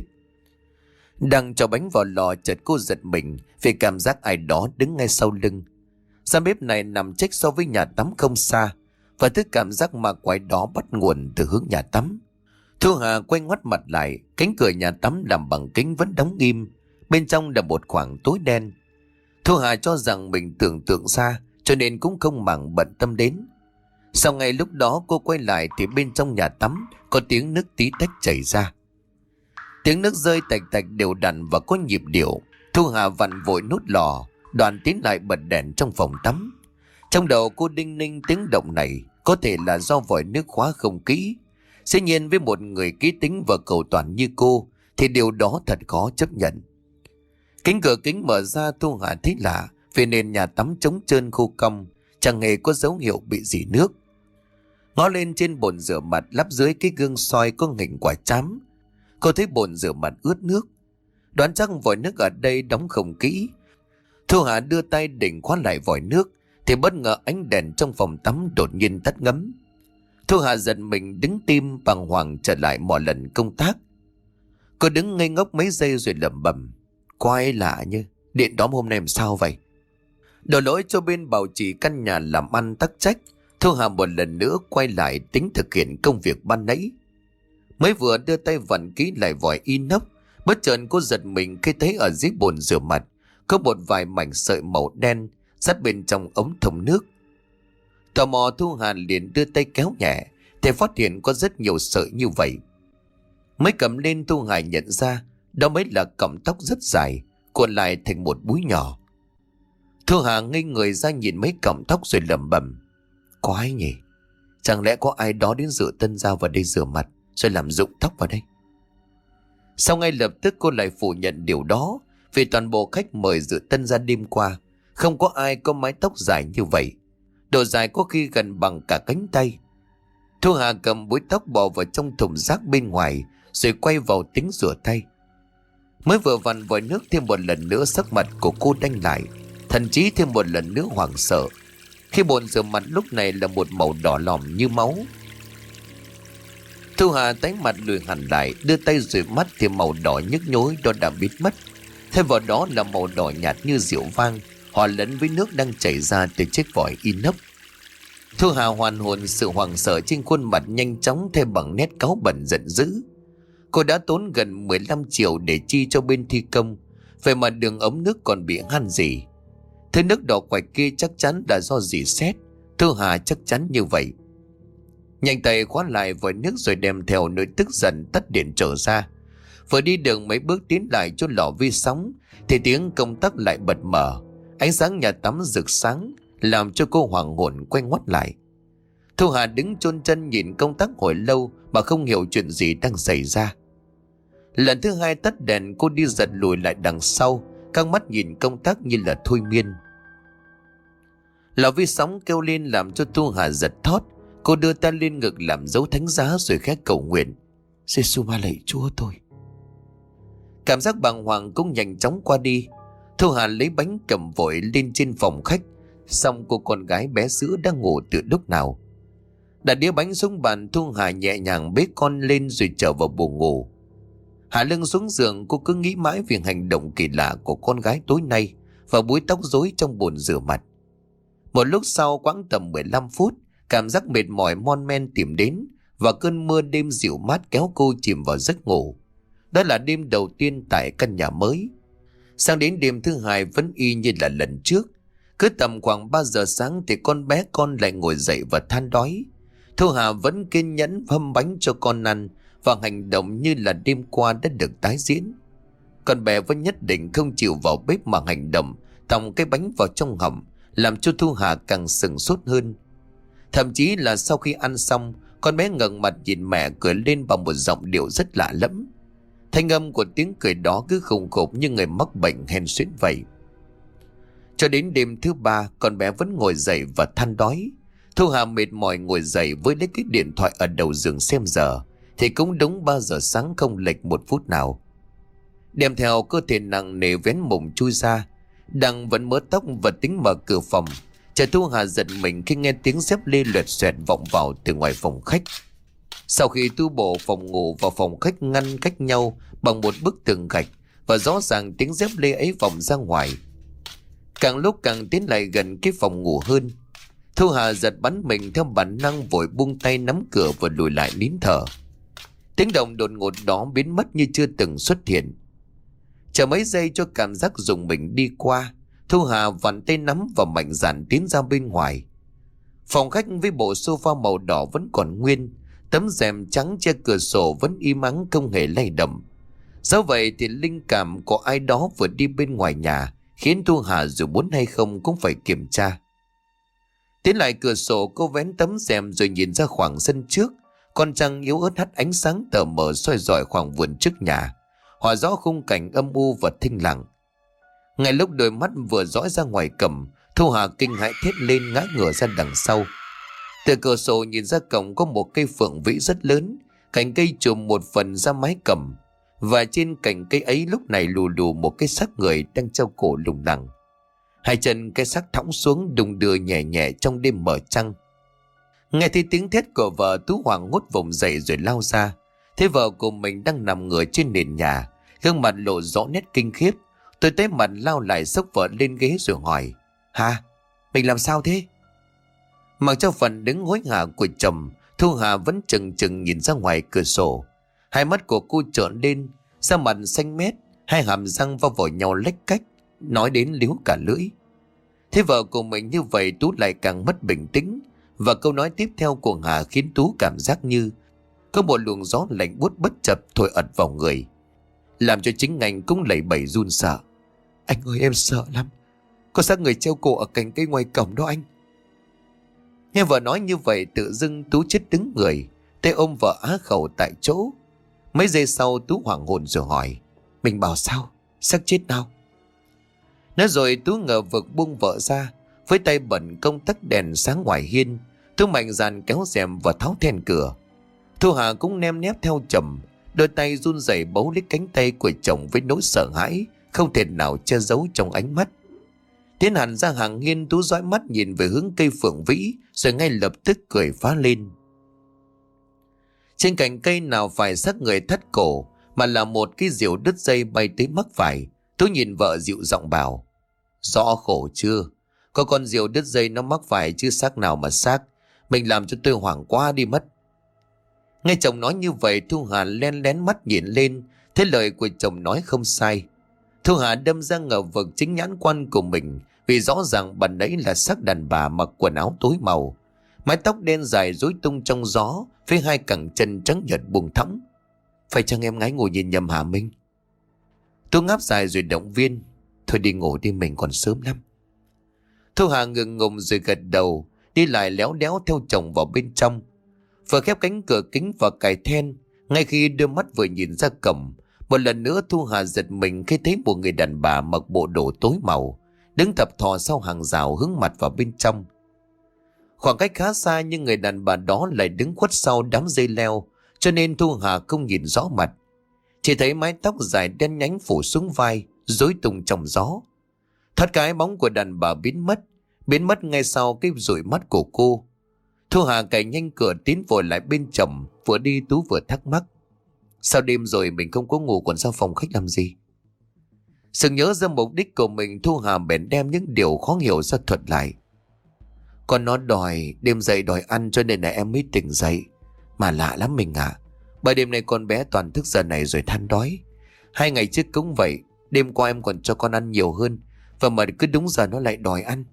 Đang cho bánh vào lò, chợt cô giật mình vì cảm giác ai đó đứng ngay sau lưng. Gian bếp này nằm chệch so với nhà tắm không xa, và thứ cảm giác ma quái đó bắt nguồn từ hướng nhà tắm. Thu Hà quay ngoắt mặt lại, cánh cửa nhà tắm làm bằng kính vẫn đóng im, bên trong là một khoảng tối đen. Thu Hà cho rằng mình tưởng tượng xa, cho nên cũng không màng bận tâm đến. Sau ngay lúc đó cô quay lại thì bên trong nhà tắm có tiếng nước tí tách chảy ra. Tiếng nước rơi tạch tạch đều đặn và có nhịp điệu. Thu Hà vặn vội nút lò, đoàn tiến lại bật đèn trong phòng tắm. Trong đầu cô đinh ninh tiếng động này có thể là do vòi nước khóa không kỹ. Dĩ nhiên với một người kỹ tính và cầu toàn như cô thì điều đó thật khó chấp nhận. Cánh cửa kính mở ra, Thu Hà thấy lạ vì nền nhà tắm trống trơn khô cong, chẳng hề có dấu hiệu bị rỉ nước. Ngó lên trên bồn rửa mặt lắp dưới cái gương soi có hình quả trám, cô thấy bồn rửa mặt ướt nước. Đoán chắc vòi nước ở đây đóng không kỹ. Thu Hà đưa tay định khóa lại vòi nước thì bất ngờ ánh đèn trong phòng tắm đột nhiên tắt ngấm. Thu Hà giật mình đứng tim bàng hoàng trở lại mọi lần công tác. Cô đứng ngây ngốc mấy giây rồi lẩm bẩm: Quái lạ như điện đóm hôm nay làm sao vậy? Đổ lỗi cho bên bảo trì căn nhà làm ăn tắc trách, Thu Hà một lần nữa quay lại tính thực hiện công việc ban nãy. Mới vừa đưa tay vặn kỹ lại vòi inox, bất chợt cô giật mình khi thấy ở dưới bồn rửa mặt có một vài mảnh sợi màu đen dắt bên trong ống thông nước. Tò mò, Thu Hà liền đưa tay kéo nhẹ thì phát hiện có rất nhiều sợi như vậy. Mới cầm lên, Thu Hà nhận ra đó mới là cọng tóc rất dài cuộn lại thành một búi nhỏ. Thu Hà ngây người ra nhìn mấy cọng tóc rồi lẩm bẩm: Quái nhỉ, chẳng lẽ có ai đó đến rửa tân ra vào đây rửa mặt rồi làm rụng tóc vào đây? Sau ngay lập tức cô lại phủ nhận điều đó, vì toàn bộ khách mời rửa tân ra đêm qua không có ai có mái tóc dài như vậy, độ dài có khi gần bằng cả cánh tay. Thu Hà cầm búi tóc bỏ vào trong thùng rác bên ngoài rồi quay vào tính rửa tay. Mới vừa vặn vòi nước thêm một lần nữa, sắc mặt của cô đanh lại, thậm chí thêm một lần nữa hoảng sợ khi bồn rửa mặt lúc này là một màu đỏ lòm như máu. Thu Hà tái mặt lùi hẳn lại, đưa tay dụi mắt thì màu đỏ nhức nhối đó đã biến mất. Thay vào đó là màu đỏ nhạt như rượu vang, hòa lẫn với nước đang chảy ra từ chiếc vòi inox. Thu Hà hoàn hồn, sự hoảng sợ trên khuôn mặt nhanh chóng thay bằng nét cáu bẩn giận dữ. Cô đã tốn gần mười lăm triệu để chi cho bên thi công, vậy mà đường ống nước còn bị han rỉ. Thứ nước đỏ quạch kia chắc chắn là do rỉ sét, Thu Hà chắc chắn như vậy. Nhanh tay khóa lại vòi nước rồi đem theo nỗi tức giận tắt điện trở ra. Vừa đi đường mấy bước tiến lại chỗ lò vi sóng thì tiếng công tắc lại bật mở. Ánh sáng nhà tắm rực sáng làm cho cô hoảng hồn quay ngoắt lại. Thu Hà đứng chôn chân nhìn công tắc hồi lâu mà không hiểu chuyện gì đang xảy ra. Lần thứ hai tắt đèn, cô đi giật lùi lại đằng sau, căng mắt nhìn công tắc như là thôi miên. Lò vi sóng kêu lên làm cho Thu Hà giật thót. Cô đưa tay lên ngực làm dấu thánh giá rồi khẽ cầu nguyện: Giê-xu ma lạy Chúa tôi. Cảm giác bàng hoàng cũng nhanh chóng qua đi. Thu Hà lấy bánh cầm vội lên trên phòng khách. Xong cô con gái bé sữa đang ngủ từ lúc nào. Đặt đĩa bánh xuống bàn, Thu Hà nhẹ nhàng bế con lên rồi trở vào buồng ngủ. Hạ lưng xuống giường, cô cứ nghĩ mãi về hành động kỳ lạ của con gái tối nay và búi tóc rối trong bồn rửa mặt. Một lúc sau, quãng tầm mười lăm phút, cảm giác mệt mỏi mon men tìm đến và cơn mưa đêm dịu mát kéo cô chìm vào giấc ngủ. Đó là đêm đầu tiên tại căn nhà mới. Sang đến đêm thứ hai vẫn y như là lần trước. Cứ tầm khoảng ba giờ sáng thì con bé con lại ngồi dậy và than đói. Thu Hà vẫn kiên nhẫn hâm bánh cho con ăn và hành động như là đêm qua đã được tái diễn. Con bé vẫn nhất định không chịu vào bếp mà hành động, tòng cái bánh vào trong họng, làm cho Thu Hà càng sừng sốt hơn. Thậm chí là sau khi ăn xong, con bé ngẩng mặt nhìn mẹ cười lên bằng một giọng điệu rất lạ lẫm. Thanh âm của tiếng cười đó cứ khùng khục như người mắc bệnh hen suyễn vậy. Cho đến đêm thứ ba, con bé vẫn ngồi dậy và than đói. Thu Hà mệt mỏi ngồi dậy với lấy cái điện thoại ở đầu giường xem giờ, thì cũng đúng ba giờ sáng không lệch một phút nào. Đem theo cơ thể nặng nề vén mùng chui ra, đang vẫn mớ tóc và tính mở cửa phòng. Chợt Thu Hà giật mình khi nghe tiếng dép lê loẹt xoẹt vọng vào từ ngoài phòng khách. Sau khi tu bổ phòng ngủ và phòng khách ngăn cách nhau bằng một bức tường gạch, và rõ ràng tiếng dép lê ấy vọng ra ngoài. Càng lúc càng tiến lại gần cái phòng ngủ hơn, Thu Hà giật bắn mình theo bản năng, vội buông tay nắm cửa và lùi lại nín thở. Tiếng động đột ngột đó biến mất như chưa từng xuất hiện. Chờ mấy giây cho cảm giác rùng mình đi qua, Thu Hà vặn tay nắm và mạnh dạn tiến ra bên ngoài. Phòng khách với bộ sofa màu đỏ vẫn còn nguyên, tấm rèm trắng che cửa sổ vẫn im ắng không hề lay động. Dẫu vậy thì linh cảm của ai đó vừa đi bên ngoài nhà khiến Thu Hà dù muốn hay không cũng phải kiểm tra. Tiến lại cửa sổ, cô vén tấm rèm rồi nhìn ra khoảng sân trước. Con trăng yếu ớt hắt ánh sáng tờ mờ soi rọi khoảng vườn trước nhà, hòa rõ khung cảnh âm u và thinh lặng. Ngay lúc đôi mắt vừa dõi ra ngoài cầm, Thu Hà kinh hãi thét lên ngã ngửa ra đằng sau. Từ cửa sổ nhìn ra cổng có một cây phượng vĩ rất lớn, cành cây trùm một phần ra mái cầm, và trên cành cây ấy lúc này lù lù một cái xác người đang treo cổ lủng lẳng. Hai chân cái xác thõng xuống đung đưa nhẹ nhẹ trong đêm mờ trăng. Nghe thấy tiếng thét của vợ, Tú hoảng hốt vùng dậy rồi lao ra. Thấy vợ của mình đang nằm ngửa trên nền nhà, gương mặt lộ rõ nét kinh khiếp. Tôi tới mặt lao lại xốc vợ lên ghế rồi hỏi: Hà, mình làm sao thế? Mặc cho phần đứng hối hả của chồng, Thu Hà vẫn chừng chừng nhìn ra ngoài cửa sổ. Hai mắt của cô trợn lên, da mặt xanh mét, hai hàm răng va vào nhau lách cách, nói đến líu cả lưỡi. Thế vợ của mình như vậy, Tú lại càng mất bình tĩnh, và câu nói tiếp theo của Hà khiến Tú cảm giác như có một luồng gió lạnh buốt bất chợt thổi ật vào người, làm cho chính anh cũng lẩy bẩy run sợ. Anh ơi, em sợ lắm, có xác người treo cổ ở cành cây ngoài cổng đó anh. Nghe vợ nói như vậy, tự dưng Tú chết đứng người, tay ôm vợ á khẩu tại chỗ. Mấy giây sau Tú hoảng hồn rồi hỏi: Mình bảo sao? Xác chết nào? Nói rồi Tú ngờ vực buông vợ ra, với tay bận công tắc đèn sáng ngoài hiên. Tú mạnh dạn kéo rèm và tháo then cửa. Thu Hà cũng nem nép theo chồng, đôi tay run rẩy bấu lấy cánh tay của chồng với nỗi sợ hãi không thể nào che giấu trong ánh mắt. Tiến hẳn ra hàng hiên, Tú dõi mắt nhìn về hướng cây phượng vĩ rồi ngay lập tức cười phá lên. Trên cành cây nào phải xác người thắt cổ, mà là một cái diều đứt dây bay tới mắc phải. Tú nhìn vợ dịu giọng bảo: Rõ khổ chưa? Có con diều đứt dây nó mắc phải chứ xác nào mà xác. Mình làm cho tôi hoảng quá đi mất. Nghe chồng nói như vậy, Thu Hà len lén mắt nhìn lên, thấy lời của chồng nói không sai. Thu Hà đâm ra ngờ vực chính nhãn quan của mình, vì rõ ràng bà nãy là xác đàn bà mặc quần áo tối màu, Mái tóc đen dài rối tung trong gió, với hai cẳng chân trắng nhợt buông thõng. Phải chăng em ngái ngủ nhìn nhầm hả Minh? Tôi ngáp dài rồi động viên. Thôi đi ngủ đi, mình còn sớm lắm. Thu Hà ngừng ngùng rồi gật đầu, đi lại léo đéo theo chồng vào bên trong. Vừa khép cánh cửa kính và cài then, ngay khi đưa mắt vừa nhìn ra cổng, một lần nữa Thu Hà giật mình khi thấy một người đàn bà mặc bộ đồ tối màu đứng thập thò sau hàng rào hướng mặt vào bên trong. Khoảng cách khá xa nhưng người đàn bà đó lại đứng khuất sau đám dây leo, cho nên Thu Hà không nhìn rõ mặt. Chỉ thấy mái tóc dài đen nhánh phủ xuống vai, rối tung trong gió. Thoát cái bóng của đàn bà biến mất, biến mất ngay sau cái dụi mắt của cô. Thu Hà cày nhanh cửa tiến vội lại bên chồng, vừa đi Tú vừa thắc mắc. Sao đêm rồi mình không có ngủ còn sao phòng khách làm gì? Sự nhớ ra mục đích của mình, Thu Hà bèn đem những điều khó hiểu ra thuật lại. Còn nó đòi, đêm dậy đòi ăn cho nên là em mới tỉnh dậy. Mà lạ lắm mình à, bởi đêm nay con bé toàn thức giờ này rồi than đói. Hai ngày trước cũng vậy, đêm qua em còn cho con ăn nhiều hơn, và mà cứ đúng giờ nó lại đòi ăn.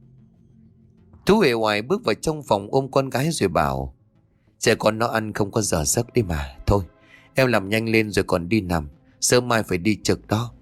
Tú hề hoài bước vào trong phòng ôm con gái rồi bảo, trẻ con nó ăn không có giờ giấc đi mà. Thôi em làm nhanh lên rồi còn đi nằm, sớm mai phải đi trực đó.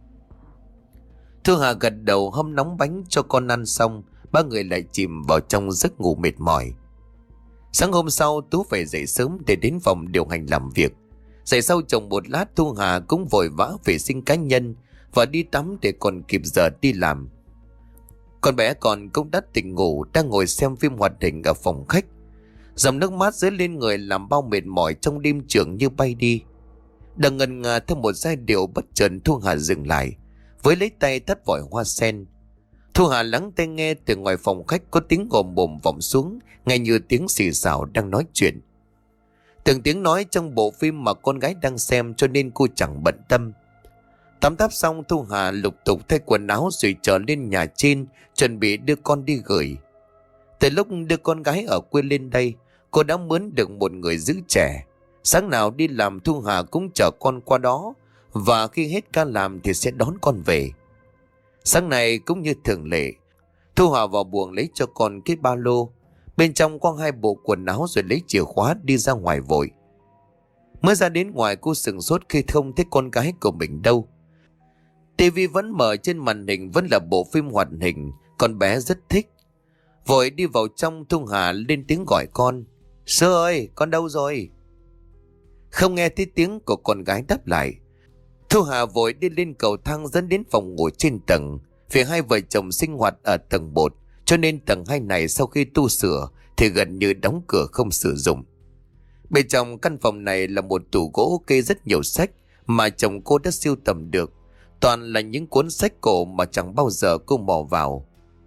Thu Hà gật đầu hâm nóng bánh cho con ăn xong, ba người lại chìm vào trong giấc ngủ mệt mỏi. Sáng hôm sau Tú phải dậy sớm để đến phòng điều hành làm việc. Dậy sau chồng một lát, Thu Hà cũng vội vã vệ sinh cá nhân và đi tắm để còn kịp giờ đi làm. Con bé còn cũng đã tỉnh ngủ, đang ngồi xem phim hoạt hình ở phòng khách. Dòng nước mát rơi lên người làm bao mệt mỏi trong đêm trường như bay đi. Đang ngần ngà theo một giai điệu bất chợt, Thu Hà dừng lại, với lấy tay thắt vòi hoa sen. Thu Hà lắng tai nghe, từ ngoài phòng khách có tiếng gồm bồm vọng xuống, nghe như tiếng xì xào đang nói chuyện. Từng tiếng nói trong bộ phim mà con gái đang xem, cho nên cô chẳng bận tâm. Tắm táp xong, Thu Hà lục tục thay quần áo rồi trở lên nhà trên, chuẩn bị đưa con đi gửi. Từ lúc đưa con gái ở quê lên đây, cô đã mướn được một người giữ trẻ. Sáng nào đi làm, Thu Hà cũng chở con qua đó, và khi hết ca làm thì sẽ đón con về. Sáng nay cũng như thường lệ, Thu Hà vào buồng lấy cho con cái ba lô, bên trong có hai bộ quần áo, rồi lấy chìa khóa đi ra ngoài vội. Mới ra đến ngoài, cô sửng sốt khi không thấy con gái của mình đâu. Tivi vẫn mở, trên màn hình vẫn là bộ phim hoạt hình con bé rất thích. Vội đi vào trong, Thu Hà lên tiếng gọi con. Sơ ơi, con đâu rồi? Không nghe thấy tiếng của con gái đáp lại, Thu Hà vội đi lên cầu thang dẫn đến phòng ngủ trên tầng. Vì hai vợ chồng sinh hoạt ở tầng một, cho nên tầng hai này sau khi tu sửa thì gần như đóng cửa không sử dụng. Bên trong căn phòng này là một tủ gỗ kê rất nhiều sách mà chồng cô đã sưu tầm được. Toàn là những cuốn sách cổ mà chẳng bao giờ cô mò vào.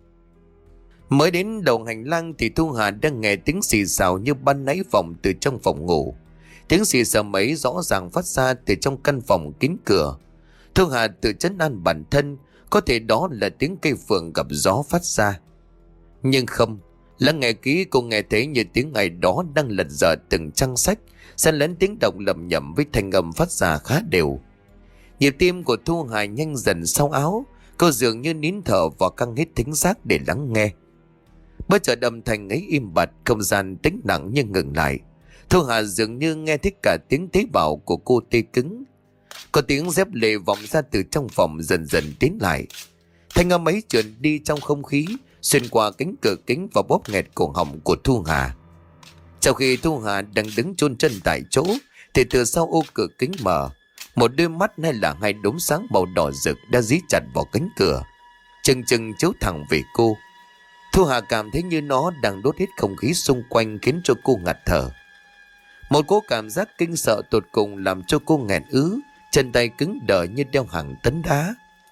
Mới đến đầu hành lang thì Thu Hà đang nghe tiếng xì xào như ban nãy vọng từ trong phòng ngủ. Tiếng xì xào ấy rõ ràng phát ra từ trong căn phòng kín cửa. Thu Hà tự trấn an bản thân, có thể đó là tiếng cây phượng gặp gió phát ra. Nhưng không, lắng nghe kỹ cô nghe thấy như tiếng ngày đó đang lật dở từng trang sách, xen lẫn tiếng động lầm nhầm với thanh âm phát ra khá đều. Nhịp tim của Thu Hà nhanh dần sau áo, cô dường như nín thở và căng hết thính giác để lắng nghe. Bất chợt âm thanh ấy im bặt, không gian tĩnh lặng như ngừng lại. Thu Hà dường như nghe thấy cả tiếng tế bào của cô tê cứng. Có tiếng dép lê vọng ra từ trong phòng dần dần tiến lại. Thanh âm ấy trườn đi trong không khí, xuyên qua cánh cửa kính và bóp nghẹt cổ họng của Thu Hà. Trong khi Thu Hà đang đứng chôn chân tại chỗ, thì từ sau ô cửa kính mở, một đôi mắt hay là hai đốm sáng màu đỏ rực đã dí chặt vào cánh cửa, chừng chừng chiếu thẳng về cô. Thu Hà cảm thấy như nó đang đốt hết không khí xung quanh, khiến cho cô ngạt thở. Một cô cảm giác kinh sợ tột cùng làm cho cô nghẹn ứ, chân tay cứng đờ như đeo hàng tấn đá.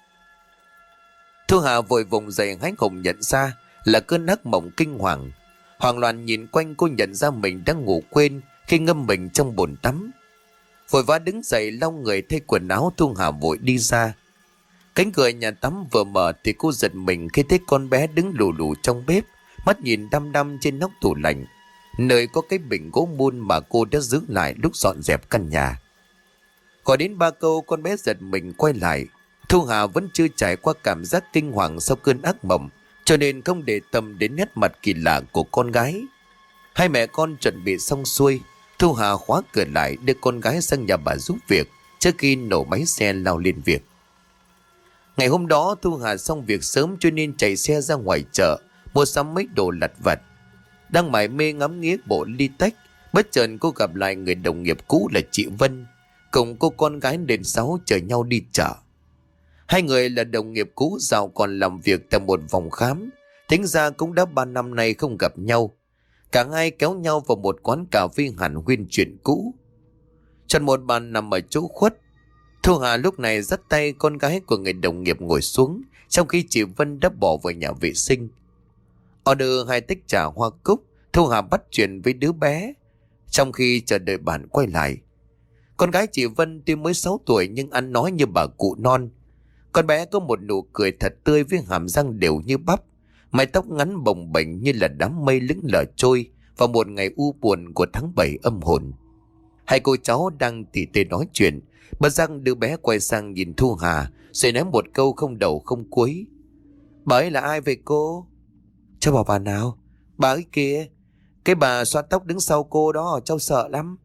Thu Hà vội vùng dậy hái hùng nhận ra là cơn ác mộng kinh hoàng. Hoảng loạn nhìn quanh, cô nhận ra mình đang ngủ quên khi ngâm mình trong bồn tắm. Vội vã đứng dậy lau người thay quần áo, Thu Hà vội đi ra. Cánh cửa nhà tắm vừa mở thì cô giật mình khi thấy con bé đứng lù lù trong bếp, mắt nhìn đăm đăm trên nóc tủ lạnh, nơi có cái bình gỗ mun mà cô đã giữ lại lúc dọn dẹp căn nhà. Gọi đến ba câu, con bé giật mình quay lại. Thu Hà vẫn chưa trải qua cảm giác kinh hoàng sau cơn ác mộng, cho nên không để tâm đến nét mặt kỳ lạ của con gái. Hai mẹ con chuẩn bị xong xuôi, Thu Hà khóa cửa lại đưa con gái sang nhà bà giúp việc trước khi nổ máy xe lao lên việc. Ngày hôm đó Thu Hà xong việc sớm cho nên chạy xe ra ngoài chợ mua sắm mấy đồ lặt vặt. Đang mải mê ngắm nghía bộ ly tách, bất chợt cô gặp lại người đồng nghiệp cũ là chị Vân, cùng cô con gái đến sáu chở nhau đi chợ. Hai người là đồng nghiệp cũ dạo còn làm việc tại một phòng khám, tính ra cũng đã ba năm nay không gặp nhau. Cả hai kéo nhau vào một quán cà phê hàn huyên chuyện cũ. Chọn một bàn nằm ở chỗ khuất, Thu Hà lúc này dắt tay con gái của người đồng nghiệp ngồi xuống, trong khi chị Vân đã bỏ vào nhà vệ sinh. Order hai tách trà hoa cúc, Thu Hà bắt chuyện với đứa bé, trong khi chờ đợi bạn quay lại. Con gái chị Vân tuy mới sáu tuổi nhưng ăn nói như bà cụ non. Con bé có một nụ cười thật tươi với hàm răng đều như bắp, mái tóc ngắn bồng bềnh như là đám mây lững lờ trôi vào một ngày u buồn của tháng bảy âm hồn. Hai cô cháu đang tỉ tê nói chuyện, bất giác đứa bé quay sang nhìn Thu Hà rồi nói một câu không đầu không cuối. Bà ấy là ai vậy cô? Cháu bảo bà nào? Bà ấy kìa, cái bà xoa tóc đứng sau cô đó, cháu sợ lắm.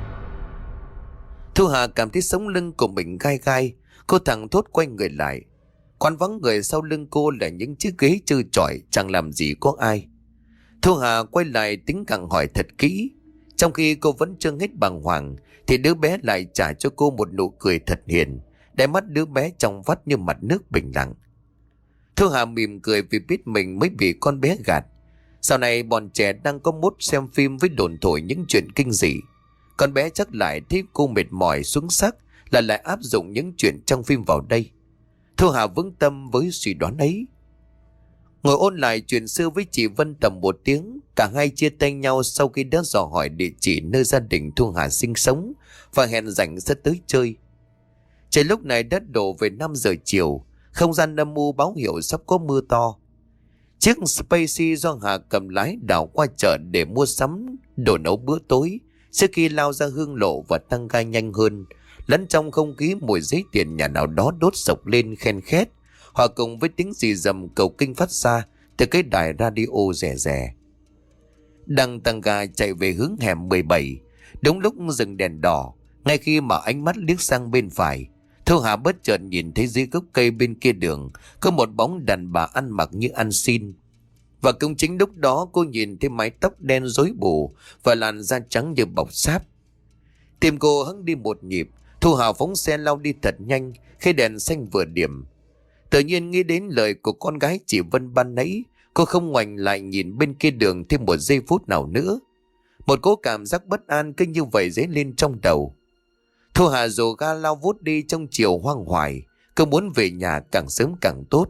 Thu Hà cảm thấy sống lưng của mình gai gai, cô thẳng thốt quay người lại. Quán vắng người, sau lưng cô là những chiếc ghế trơ trọi, chẳng làm gì có ai. Thu Hà quay lại tính càng hỏi thật kỹ. Trong khi cô vẫn chưa hết bàng hoàng thì đứa bé lại trả cho cô một nụ cười thật hiền, đáy mắt đứa bé trong vắt như mặt nước bình lặng. Thu Hà mỉm cười vì biết mình mới bị con bé gạt. Sau này bọn trẻ đang có mốt xem phim với đồn thổi những chuyện kinh dị. Con bé chắc lại thấy cô mệt mỏi xuống sắc là lại áp dụng những chuyện trong phim vào đây. Thu Hà vững tâm với suy đoán ấy. Ngồi ôn lại chuyện xưa với chị Vân tầm một tiếng, cả hai chia tay nhau sau khi đã dò hỏi địa chỉ nơi gia đình Thu Hà sinh sống và hẹn rảnh sẽ tới chơi. Trời lúc này đã đổ về năm giờ chiều, không gian âm u báo hiệu sắp có mưa to. Chiếc Spacey do Hà cầm lái đảo qua chợ để mua sắm đồ nấu bữa tối trước khi lao ra hương lộ và tăng ga nhanh hơn, lẫn trong không khí mùi giấy tiền nhà nào đó đốt sộc lên khen khét, hòa cùng với tiếng rì rầm cầu kinh phát ra từ cái đài radio rẻ rẻ. Đang tăng ga chạy về hướng hẻm mười bảy, đúng lúc dừng đèn đỏ, ngay khi mà ánh mắt liếc sang bên phải, Thu Hà bất chợt nhìn thấy dưới gốc cây bên kia đường có một bóng đàn bà ăn mặc như ăn xin. Và cũng chính lúc đó cô nhìn thấy mái tóc đen rối bù và làn da trắng như bọc sáp. Tim cô hững đi một nhịp. Thu Hà phóng xe lao đi thật nhanh khi đèn xanh vừa điểm. Tự nhiên nghĩ đến lời của con gái chị Vân ban nãy, cô không ngoảnh lại nhìn bên kia đường thêm một giây phút nào nữa. Một cỗ cảm giác bất an cứ như vậy dấy lên trong đầu. Thu Hà dồ ga lao vút đi trong chiều hoang hoài, cứ muốn về nhà càng sớm càng tốt.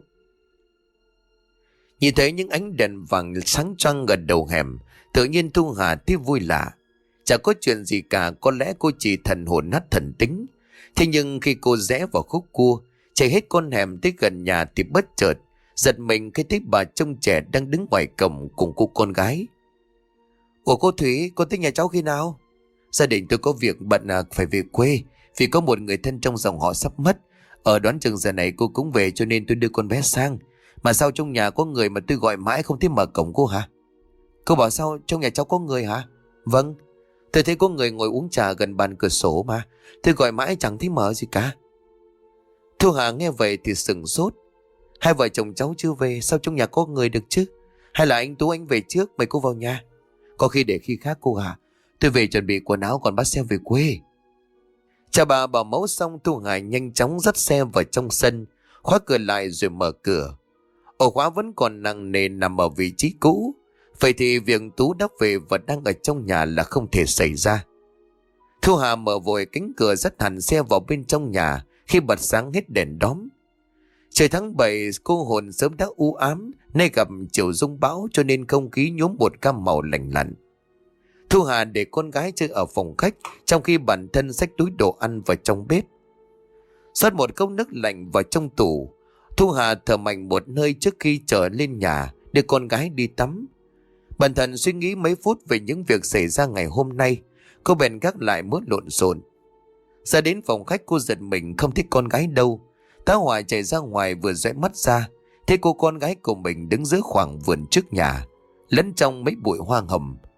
Nhìn thấy những ánh đèn vàng sáng trăng ở đầu hẻm, tự nhiên Thu Hà thấy vui lạ. Chả có chuyện gì cả, có lẽ cô chỉ thần hồn nát thần tính. Thế nhưng khi cô rẽ vào khúc cua, chạy hết con hẻm tới gần nhà thì bất chợt giật mình khi thấy bà trông trẻ đang đứng ngoài cổng cùng cô con gái. Ủa cô Thủy, cô tới nhà cháu khi nào? Gia đình tôi có việc bận à, phải về quê vì có một người thân trong dòng họ sắp mất. Ở đoán chừng giờ này cô cũng về cho nên tôi đưa con bé sang. Mà sao trong nhà có người mà tôi gọi mãi không thấy mở cổng cô hả? Cô bảo sao trong nhà cháu có người hả? Vâng, tôi thấy có người ngồi uống trà gần bàn cửa sổ mà. Tôi gọi mãi chẳng thấy mở gì cả. Thu Hà nghe vậy thì sừng sốt. Hai vợ chồng cháu chưa về, sao trong nhà có người được chứ? Hay là anh Tú anh về trước mời cô vào nhà? Có khi để khi khác cô hả? Tôi về chuẩn bị quần áo còn bắt xe về quê. Cha bà bảo mẫu xong, Thu Hà nhanh chóng dắt xe vào trong sân, khóa cửa lại rồi mở cửa. Ổ khóa vẫn còn nặng nề nằm ở vị trí cũ. Vậy thì việc Tú đã về và đang ở trong nhà là không thể xảy ra. Thu Hà mở vội cánh cửa dắt hẳn xe vào bên trong nhà khi bật sáng hết đèn đóm. Trời tháng bảy, cô hồn sớm đã u ám, nay gặp chiều giông bão cho nên không khí nhuốm một gam màu lạnh lạnh. Thu Hà để con gái chơi ở phòng khách, trong khi bản thân xách túi đồ ăn vào trong bếp. Xót một cốc nước lạnh vào trong tủ, Thu Hà thở mạnh một hơi trước khi trở lên nhà để con gái đi tắm. Bản thân suy nghĩ mấy phút về những việc xảy ra ngày hôm nay, cô bèn gác lại mớ lộn xộn. Ra đến phòng khách, cô giật mình không thấy con gái đâu. Tá Hỏa chạy ra ngoài vừa dõi mắt ra, thấy cô con gái của mình đứng giữa khoảng vườn trước nhà, lẫn trong mấy bụi hoa hồng.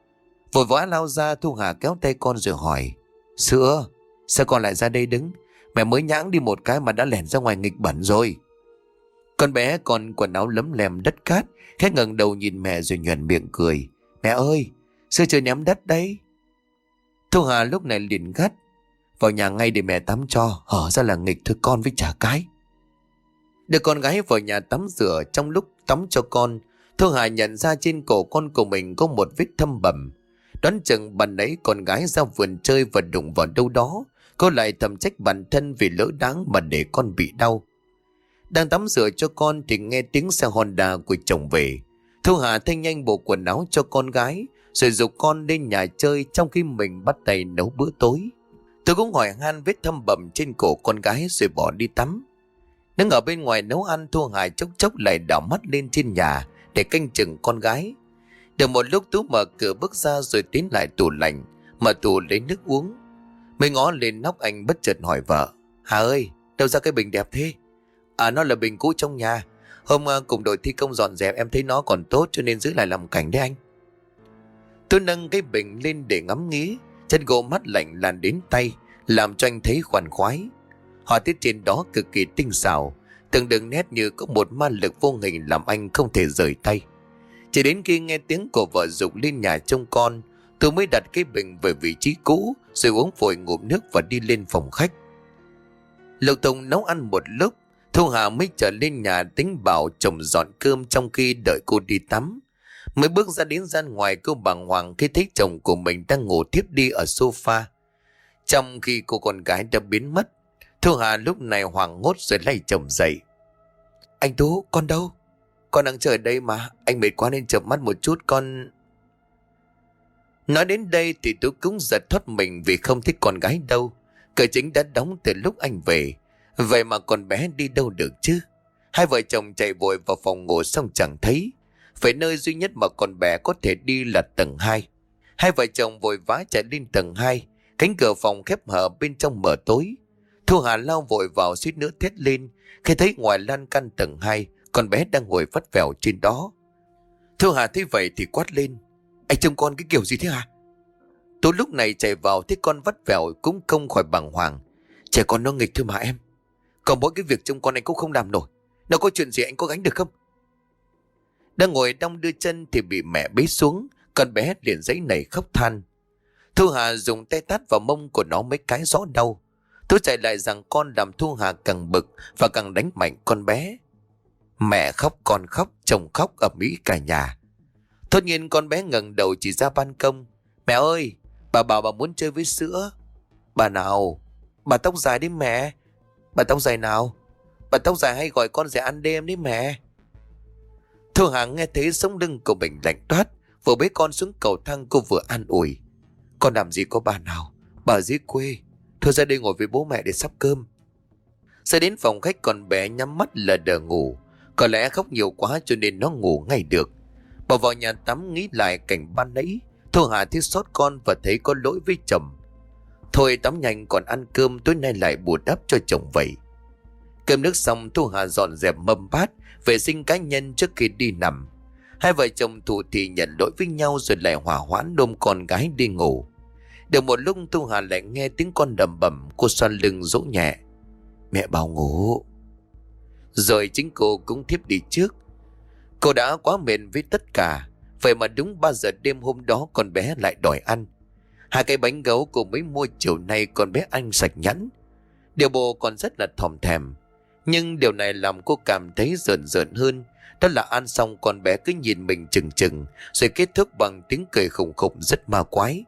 Vội vã lao ra, Thu Hà kéo tay con rồi hỏi: Sữa, sao con lại ra đây đứng? Mẹ mới nhãng đi một cái mà đã lẻn ra ngoài nghịch bẩn rồi. Con bé còn quần áo lấm lem đất cát, khẽ ngẩng đầu nhìn mẹ rồi nhoẻn miệng cười: Mẹ ơi, sữa chơi ném đất đấy. Thu Hà lúc này liền gắt: Vào nhà ngay để mẹ tắm cho, hở ra là nghịch thôi con với chả cái. Đưa con gái vào nhà tắm rửa. Trong lúc tắm cho con, Thu Hà nhận ra trên cổ con của mình có một vết thâm bầm. Đoán chừng bạn ấy con gái ra vườn chơi và đụng vào đâu đó, cô lại thầm trách bản thân vì lỡ đáng mà để con bị đau. Đang tắm rửa cho con thì nghe tiếng xe Honda của chồng về. Thu Hà thay nhanh bộ quần áo cho con gái rồi giục con lên nhà chơi, trong khi mình bắt tay nấu bữa tối. Tôi cũng hỏi han vết thâm bầm trên cổ con gái rồi bỏ đi tắm. Đứng ở bên ngoài nấu ăn, Thu Hà chốc chốc lại đảo mắt lên trên nhà để canh chừng con gái. Được một lúc, Tú mở cửa bước ra rồi tiến lại tủ lạnh, mở tủ lấy nước uống. Mới ngó lên nóc, anh bất chợt hỏi vợ: Hà ơi, đâu ra cái bình đẹp thế? À, nó là bình cũ trong nhà. Hôm uh, cùng đội thi công dọn dẹp em thấy nó còn tốt cho nên giữ lại làm cảnh đấy anh. Tôi nâng cái bình lên để ngắm nghía. Chân gỗ mát lạnh lan đến tay, làm cho anh thấy khoan khoái. Họa tiết trên đó cực kỳ tinh xảo, từng đường nét như có một ma lực vô hình làm anh không thể rời tay. Chỉ đến khi nghe tiếng của vợ giục lên nhà trông con, tôi mới đặt cái bình về vị trí cũ rồi uống vội ngụm nước và đi lên phòng khách. Lục Tùng nấu ăn một lúc, Thu Hà mới trở lên nhà tính bảo chồng dọn cơm trong khi đợi cô đi tắm. Mới bước ra đến gian ngoài, cô bàng hoàng khi thấy chồng của mình đang ngủ thiếp đi ở sofa. Trong khi cô con gái đã biến mất, Thu Hà lúc này hoảng hốt rồi lay chồng dậy: Anh Tú, con đâu? Con đang chờ đây mà, anh mệt quá nên chợp mắt một chút con. Nói đến đây thì Tú cũng giật thoát mình vì không thích con gái đâu. Cửa chính đã đóng từ lúc anh về, vậy mà con bé đi đâu được chứ? Hai vợ chồng chạy vội vào phòng ngủ xong chẳng thấy. Phải nơi duy nhất mà con bé có thể đi là tầng hai. Hai vợ chồng vội vã chạy lên tầng hai. Cánh cửa phòng khép hờ, bên trong mờ tối. Thu Hà lao vội vào suýt nữa thét lên khi thấy ngoài lan căn tầng hai, con bé đang ngồi vắt vẻo trên đó. Thu Hà thấy vậy thì quát lên: Anh trông con cái kiểu gì thế hả? Tôi lúc này chạy vào thấy con vắt vẻo cũng không khỏi bàng hoàng. Trẻ con nó nghịch thôi mà em. Còn mỗi cái việc trông con anh cũng không làm nổi. Nó có chuyện gì anh có gánh được không? Đang ngồi đong đưa chân thì bị mẹ bế xuống. Con bé liền giãy nảy khóc than. Thu Hà dùng tay tát vào mông của nó mấy cái rõ đau. Tôi chạy lại rằng con làm Thu Hà càng bực và càng đánh mạnh con bé. Mẹ khóc, con khóc, chồng khóc, ầm ĩ cả nhà. Tất nhiên con bé ngẩng đầu chỉ ra ban công: Mẹ ơi, bà bảo bà muốn chơi với sữa. Bà nào? Bà tóc dài đấy mẹ. Bà tóc dài nào? Bà tóc dài hay gọi con rể ăn đêm đấy mẹ. Thu Hà nghe thấy sống lưng của mình lạnh toát, vừa bế con xuống cầu thang cô vừa an ủi: Con làm gì có bà nào, bà ở dưới quê. Thôi ra đây ngồi với bố mẹ để sắp cơm. Sẽ đến phòng khách, con bé nhắm mắt lờ đờ ngủ. Có lẽ khóc nhiều quá cho nên nó ngủ ngay được. Bà vào nhà tắm nghĩ lại cảnh ban nãy. Thu Hà thấy xót con và thấy có lỗi với chồng. Thôi tắm nhanh còn ăn cơm, tối nay lại bù đắp cho chồng vậy. Cơm nước xong, Thu Hà dọn dẹp mâm bát, vệ sinh cá nhân trước khi đi nằm. Hai vợ chồng thủ thì nhận lỗi với nhau rồi lại hỏa hoãn ôm con gái đi ngủ. Được một lúc, Thu Hà lại nghe tiếng con đầm bầm. Cô xoa lưng dỗ nhẹ: Mẹ bảo ngủ. Rồi chính cô cũng thiếp đi trước. Cô đã quá mệt với tất cả. Vậy mà đúng ba giờ đêm hôm đó con bé lại đòi ăn. Hai cái bánh gấu cô mới mua chiều nay con bé ăn sạch nhẵn. Điều bộ còn rất là thòm thèm. Nhưng điều này làm cô cảm thấy rợn rợn hơn. Đó là ăn xong con bé cứ nhìn mình chừng chừng, rồi kết thúc bằng tiếng cười khủng khục rất ma quái.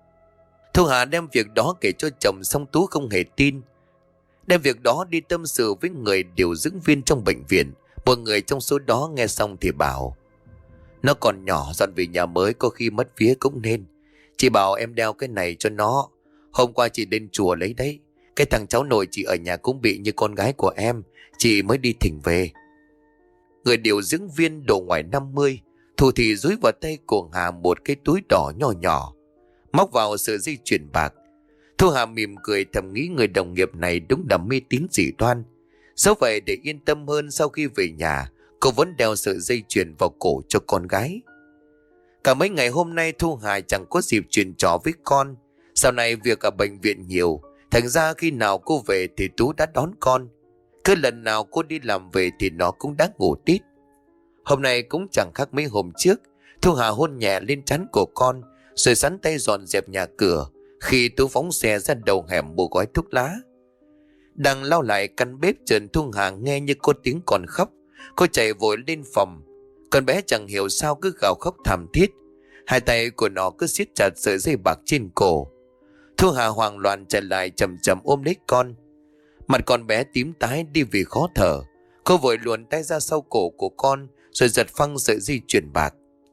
Thu Hà đem việc đó kể cho chồng xong Tú không hề tin. Đem việc đó đi tâm sự với người điều dưỡng viên trong bệnh viện. Một người trong số đó nghe xong thì bảo: Nó còn nhỏ, dọn về nhà mới có khi mất vía cũng nên. Chị bảo em đeo cái này cho nó. Hôm qua chị đến chùa lấy đấy. Cái thằng cháu nội chị ở nhà cũng bị như con gái của em, chị mới đi thỉnh về. Người điều dưỡng viên độ ngoài năm mươi, thủ thì dúi vào tay của Hà một cái túi đỏ nhỏ nhỏ, móc vào sợi dây chuyền bạc. Thu Hà mỉm cười thầm nghĩ người đồng nghiệp này đúng là mê tín dị đoan. Dẫu vậy để yên tâm hơn, sau khi về nhà cô vẫn đeo sợi dây chuyền vào cổ cho con gái. Cả Cả mấy ngày hôm nay Thu Hà chẳng có dịp chuyện trò với con. Sau này việc ở bệnh viện nhiều, thành ra khi nào cô về thì Tú đã đón con. Cứ lần nào cô đi làm về thì nó cũng đã ngủ tít. Hôm nay cũng chẳng khác mấy hôm trước. Thu Hà hôn nhẹ lên trán của con, rồi sắn tay dọn dẹp nhà cửa, khi Tú phóng xe ra đầu hẻm mua gói thuốc lá. Đang lau lại căn bếp, Trần Thu Hà nghe như có tiếng còn khóc. Cô chạy vội lên phòng. Con bé chẳng hiểu sao cứ gào khóc thảm thiết. Hai tay của nó cứ siết chặt sợi dây bạc trên cổ. Thu Hà hoảng loạn chạy lại, chậm chậm ôm lấy con. Mặt con bé tím tái đi vì khó thở. Cô vội luồn tay ra sau cổ của con, rồi giật phăng sợi dây chuyền bạc.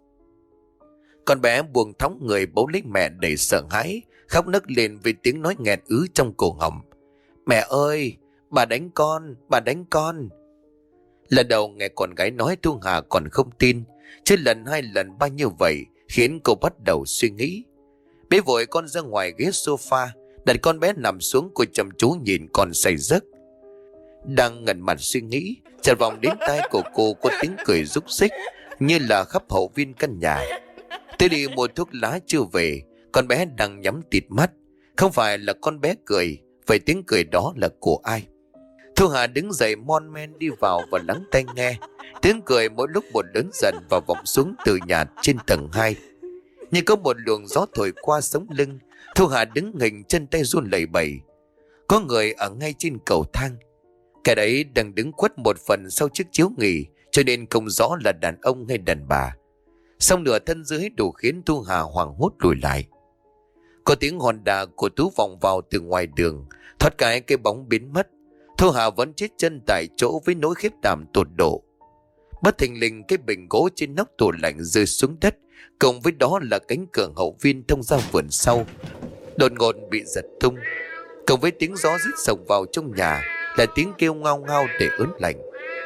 Con bé buông thõng người bấu lấy mẹ đầy sợ hãi, khóc nấc lên với tiếng nói nghẹn ứ trong cổ họng. Mẹ ơi, bà đánh con, bà đánh con. Lần đầu nghe con gái nói, Thu Hà còn không tin, chứ lần hai lần ba như vậy khiến cô bắt đầu suy nghĩ. Bế vội con ra ngoài ghế sofa, đặt con bé nằm xuống. Cô chăm chú nhìn con say giấc. Đang ngẩn mặt suy nghĩ, chợt vọng đến tai của cô có tiếng cười rúc rích như là khắp hậu viên căn nhà. Tôi đi mua thuốc lá chưa về, con bé đang nhắm tịt mắt. Không phải là con bé cười, vậy tiếng cười đó là của ai? Thu Hà đứng dậy mon men đi vào và lắng tai nghe. Tiếng cười mỗi lúc một lớn dần và vọng xuống từ nhà trên tầng hai. Như có một luồng gió thổi qua sống lưng. Thu Hà đứng nghình, chân tay run lẩy bẩy. Có người ở ngay trên cầu thang. Kẻ đấy đang đứng khuất một phần sau chiếc chiếu nghỉ, cho nên không rõ là đàn ông hay đàn bà. Song nửa thân dưới đủ khiến Thu Hà hoảng hốt lùi lại. Có tiếng hòn đà của Tú vọng vào từ ngoài đường. Thoát cái cái bóng biến mất. Thu Hà vẫn chết chân tại chỗ với nỗi khiếp đảm tột độ. Bất thình lình cái bình gỗ trên nóc tủ lạnh rơi xuống đất, cộng với đó là cánh cửa hậu viên thông ra vườn sau đột ngột bị giật tung, cộng với tiếng gió rít sộc vào trong nhà là tiếng kêu ngao ngao để ớn lạnh.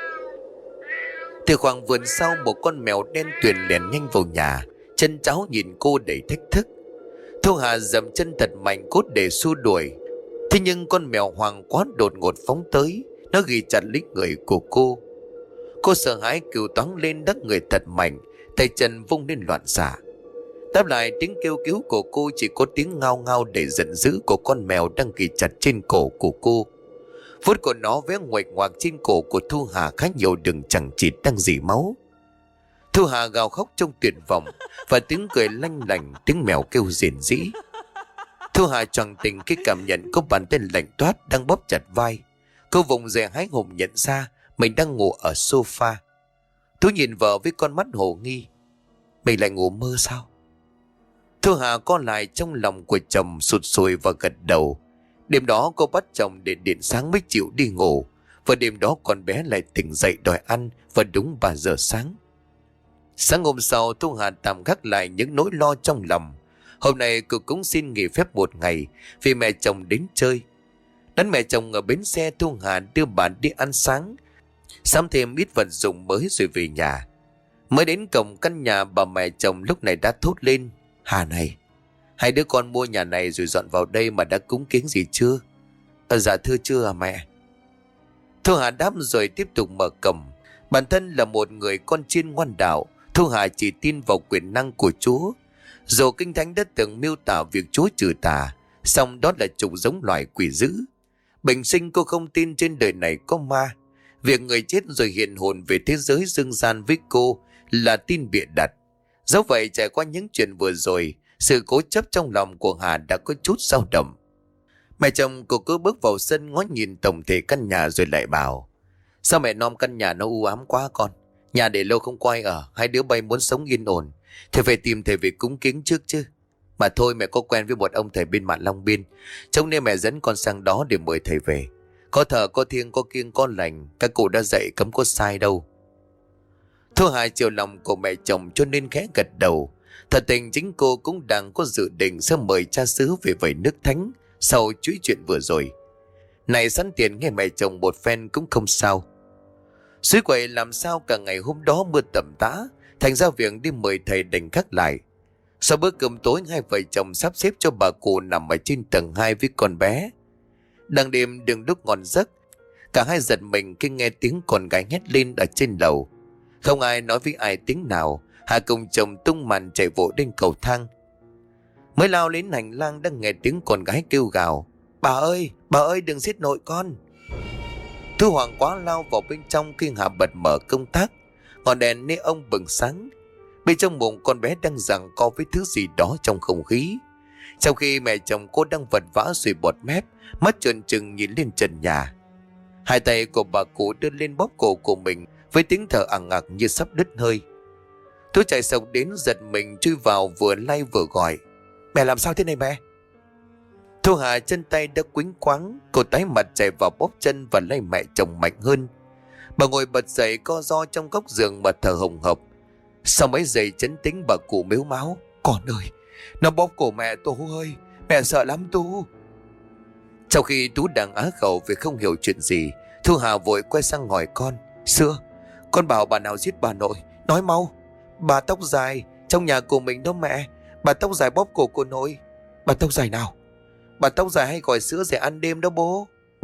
Từ khoảng vườn sau, một con mèo đen tuyền lèn nhanh vào nhà, chân cháo nhìn cô đầy thách thức. Thu Hà dậm chân thật mạnh cốt để xua đuổi. Thế nhưng con mèo hoang quá đột ngột phóng tới, nó ghi chặt lấy người của cô. Cô sợ hãi kêu toáng lên, đắc người thật mạnh, tay chân vung lên loạn xạ. Đáp lại tiếng kêu cứu của cô chỉ có tiếng ngao ngao để giận dữ của con mèo đang ghi chặt trên cổ của cô. Vuốt của nó vẽ nguệch ngoạc trên cổ của Thu Hà khá nhiều đường chẳng chịt đang rỉ máu. Thu Hà gào khóc trong tuyệt vọng, và tiếng cười lanh lảnh, tiếng mèo kêu rền rĩ. Thu Hà choàng tỉnh khi cảm nhận có bàn tay lạnh toát đang bóp chặt vai. Cô vùng dậy hái hùng nhận ra mình đang ngủ ở sofa. Tú nhìn vợ với con mắt hồ nghi. Mình lại ngủ mơ sao? Thu Hà co lại trong lòng của chồng, sụt sùi và gật đầu. Đêm đó cô bắt chồng để điện sáng mới chịu đi ngủ, và đêm đó con bé lại tỉnh dậy đòi ăn vào đúng ba giờ sáng. Sáng hôm sau, Thu Hà tạm gác lại những nỗi lo trong lòng. Hôm nay cô cũng xin nghỉ phép một ngày vì mẹ chồng đến chơi. Đón mẹ chồng ở bến xe, Thu Hà đưa bà đi ăn sáng, sắm thêm ít vật dụng mới rồi về nhà. Mới đến cổng căn nhà, bà mẹ chồng lúc này đã thốt lên. Hà này, hai đứa con mua nhà này rồi dọn vào đây mà đã cúng kiến gì chưa? Ờ dạ thưa chưa à mẹ. Thu Hà đáp rồi tiếp tục mở cổng. Bản thân là một người con chiên ngoan đạo, Thu Hà chỉ tin vào quyền năng của Chúa. Dù Kinh Thánh đã từng miêu tả việc Chúa trừ tà, song đó là chủng giống loài quỷ dữ. Bình sinh cô không tin trên đời này có ma. Việc người chết rồi hiện hồn về thế giới dương gian với cô là tin bịa đặt. Dẫu vậy, trải qua những chuyện vừa rồi, sự cố chấp trong lòng của Hà đã có chút dao động. Mẹ chồng cô cứ bước vào sân ngó nhìn tổng thể căn nhà rồi lại bảo. Sao mẹ nom căn nhà nó u ám quá con? Nhà để lâu không quay ở, hai đứa bay muốn sống yên ổn thì phải tìm thầy về cúng kiến trước chứ. Mà thôi, mẹ có quen với một ông thầy bên Mạn Long Biên, trông nên mẹ dẫn con sang đó để mời thầy về. Có thờ, có thiêng, có kiêng, có lành, các cụ đã dạy cấm có sai đâu. Thu Hà chiều lòng của mẹ chồng cho nên khẽ gật đầu. Thật tình chính cô cũng đang có dự định sẽ mời cha xứ về vẩy nước thánh sau chuỗi chuyện vừa rồi. Này sẵn tiền nghe mẹ chồng một phen cũng không sao. Suối quậy làm sao cả ngày hôm đó mưa tầm tã, thành ra việc đi mời thầy đành gác lại. Sau bữa cơm tối, hai vợ chồng sắp xếp cho bà cụ nằm ở trên tầng hai với con bé. Đang đêm đường lúc ngon giấc, cả hai giật mình khi nghe tiếng con gái hét lên ở trên lầu. Không ai nói với ai tiếng nào, Hà cùng chồng tung màn chạy vội lên cầu thang. Mới lao đến hành lang đang nghe tiếng con gái kêu gào: Bà ơi, bà ơi, đừng giết nội con. Thu hoảng quá lao vào bên trong khi Hà bật mở công tắc. Ngọn đèn neon bừng sáng. Bên trong bụng con bé đang giằng co với thứ gì đó trong không khí. Trong khi mẹ chồng cô đang vật vã sùi bọt mép, mắt trợn trừng nhìn lên trần nhà. Hai tay của bà cụ đưa lên bóp cổ của mình với tiếng thở ẳng ặc như sắp đứt hơi. Tôi chạy sộc đến giật mình chui vào, vừa lay vừa gọi: Mẹ làm sao thế này mẹ? Thu Hà chân tay đã quýnh quáng, cô tái mặt chạy vào bóp chân và lay mẹ chồng mạnh hơn. Bà ngồi bật dậy co ro trong góc giường mà thở hồng hộc. Sau mấy giây chấn tĩnh, bà cụ mếu máo: Con ơi, nó bóp cổ mẹ Tú ơi, mẹ sợ lắm Tú. Trong khi Tú đang á khẩu vì không hiểu chuyện gì, Thu Hà vội quay sang hỏi con: Xưa, con bảo bà nào giết bà nội, nói mau. Bà tóc dài trong nhà của mình đó mẹ. Bà tóc dài bóp cổ của nội. Bà tóc dài nào? Bà tóc dài hay gọi sữa để ăn đêm đó bố.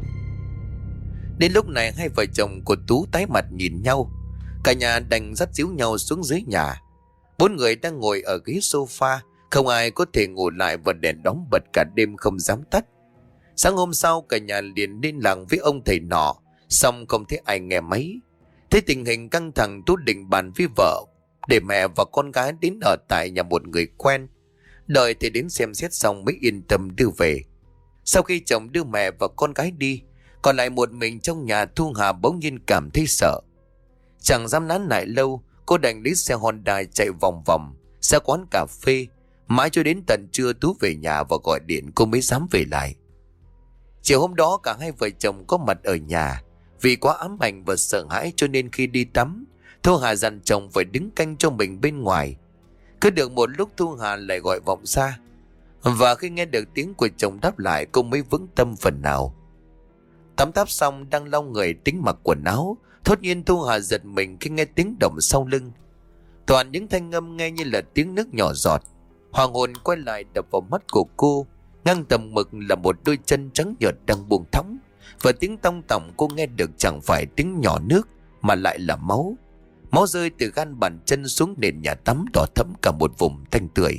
Đến lúc này hai vợ chồng của Tú tái mặt nhìn nhau. Cả nhà đành dắt díu nhau xuống dưới nhà. Bốn người đang ngồi ở ghế sofa, không ai có thể ngủ lại và đèn đóm bật cả đêm không dám tắt. Sáng hôm sau cả nhà liền liên lạc với ông thầy nọ, xong không thấy ai nghe máy. Thấy tình hình căng thẳng, Tú định bàn với vợ để mẹ và con gái đến ở tại nhà một người quen. Đợi thì đến xem xét xong mới yên tâm đưa về. Sau khi chồng đưa mẹ và con gái đi, còn lại một mình trong nhà, Thu Hà bỗng nhiên cảm thấy sợ. Chẳng dám nán lại lâu, cô đành lấy xe Honda chạy vòng vòng ra quán cà phê. Mãi cho đến tận trưa Tú về nhà và gọi điện cô mới dám về lại. Chiều hôm đó cả hai vợ chồng có mặt ở nhà. Vì quá ám ảnh và sợ hãi cho nên khi đi tắm, Thu Hà dặn chồng phải đứng canh cho mình bên ngoài. Cứ được một lúc Thu Hà lại gọi vọng ra, và khi nghe được tiếng của chồng đáp lại, cô mới vững tâm phần nào. Tắm táp xong đang lau người tính mặc quần áo, thốt nhiên Thu Hà giật mình khi nghe tiếng động sau lưng. Toàn những thanh âm nghe như là tiếng nước nhỏ giọt. Hoàng hồn quay lại đập vào mắt của cô. Ngang tầm mực là một đôi chân trắng nhợt đang buông thõng, và tiếng tong tỏng cô nghe được chẳng phải tiếng nhỏ nước mà lại là máu. Máu rơi từ gan bàn chân xuống nền nhà tắm, đỏ thẫm cả một vùng thanh tưởi.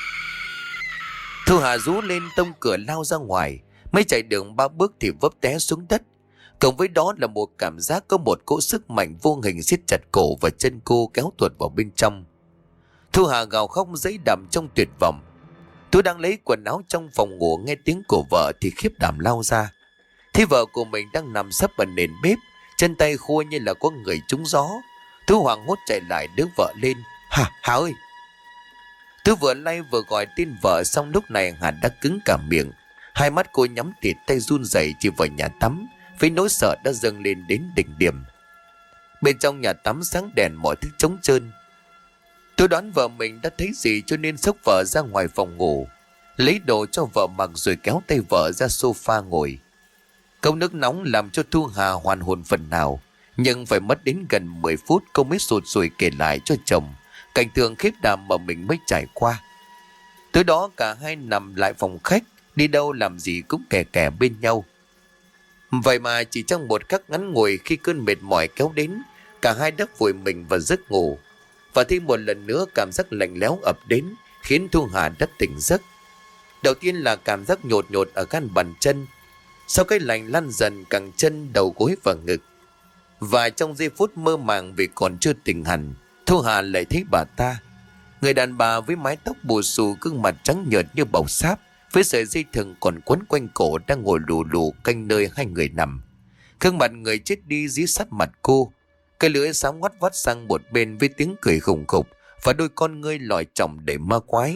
Thu Hà rú lên tông cửa lao ra ngoài. Mới chạy đường ba bước thì vấp té xuống đất. Cộng với đó là một cảm giác có một cỗ sức mạnh vô hình siết chặt cổ và chân cô, kéo tuột vào bên trong. Thu Hà gào khóc giấy đầm trong tuyệt vọng. Tôi đang lấy quần áo trong phòng ngủ, nghe tiếng của vợ thì khiếp đảm lao ra. Thấy vợ của mình đang nằm sấp ở nền bếp, chân tay khua như là có người trúng gió. Tú hoảng hốt chạy lại đỡ vợ lên. Hà, Hà ơi! Tú vừa lay vừa gọi tên vợ, xong lúc này Hà đã cứng cả miệng. Hai mắt cô nhắm tịt, tay run rẩy chỉ vào nhà tắm, với nỗi sợ đã dâng lên đến đỉnh điểm. Bên trong nhà tắm sáng đèn, mọi thứ trống trơn. Tôi đoán vợ mình đã thấy gì cho nên xốc vợ ra ngoài phòng ngủ, lấy đồ cho vợ mặc rồi kéo tay vợ ra sofa ngồi. Cốc nước nóng làm cho Thu Hà hoàn hồn phần nào, nhưng phải mất đến gần mười phút cô mới sụt sùi kể lại cho chồng cảnh tượng khiếp đảm mà mình mới trải qua. Tới đó cả hai nằm lại phòng khách, đi đâu làm gì cũng kè kè bên nhau. Vậy mà chỉ trong một khắc ngắn ngủi, khi cơn mệt mỏi kéo đến, cả hai đã vùi mình vào giấc ngủ. Và thêm một lần nữa cảm giác lạnh lẽo ập đến, khiến Thu Hà đã tỉnh giấc. Đầu tiên là cảm giác nhột nhột ở gan bàn chân, sau cái lạnh lan dần cẳng chân, đầu gối và ngực. Và trong giây phút mơ màng vì còn chưa tỉnh hẳn, Thu Hà lại thấy bà ta, người đàn bà với mái tóc bù xù, gương mặt trắng nhợt như bọc sáp, với sợi dây thừng còn quấn quanh cổ, đang ngồi lù lù canh nơi hai người nằm. Gương mặt người chết đi dí sát mặt cô, cái lưỡi sáng ngoắt vắt sang một bên với tiếng cười khủng khục và đôi con ngươi lòi tròng đầy ma quái.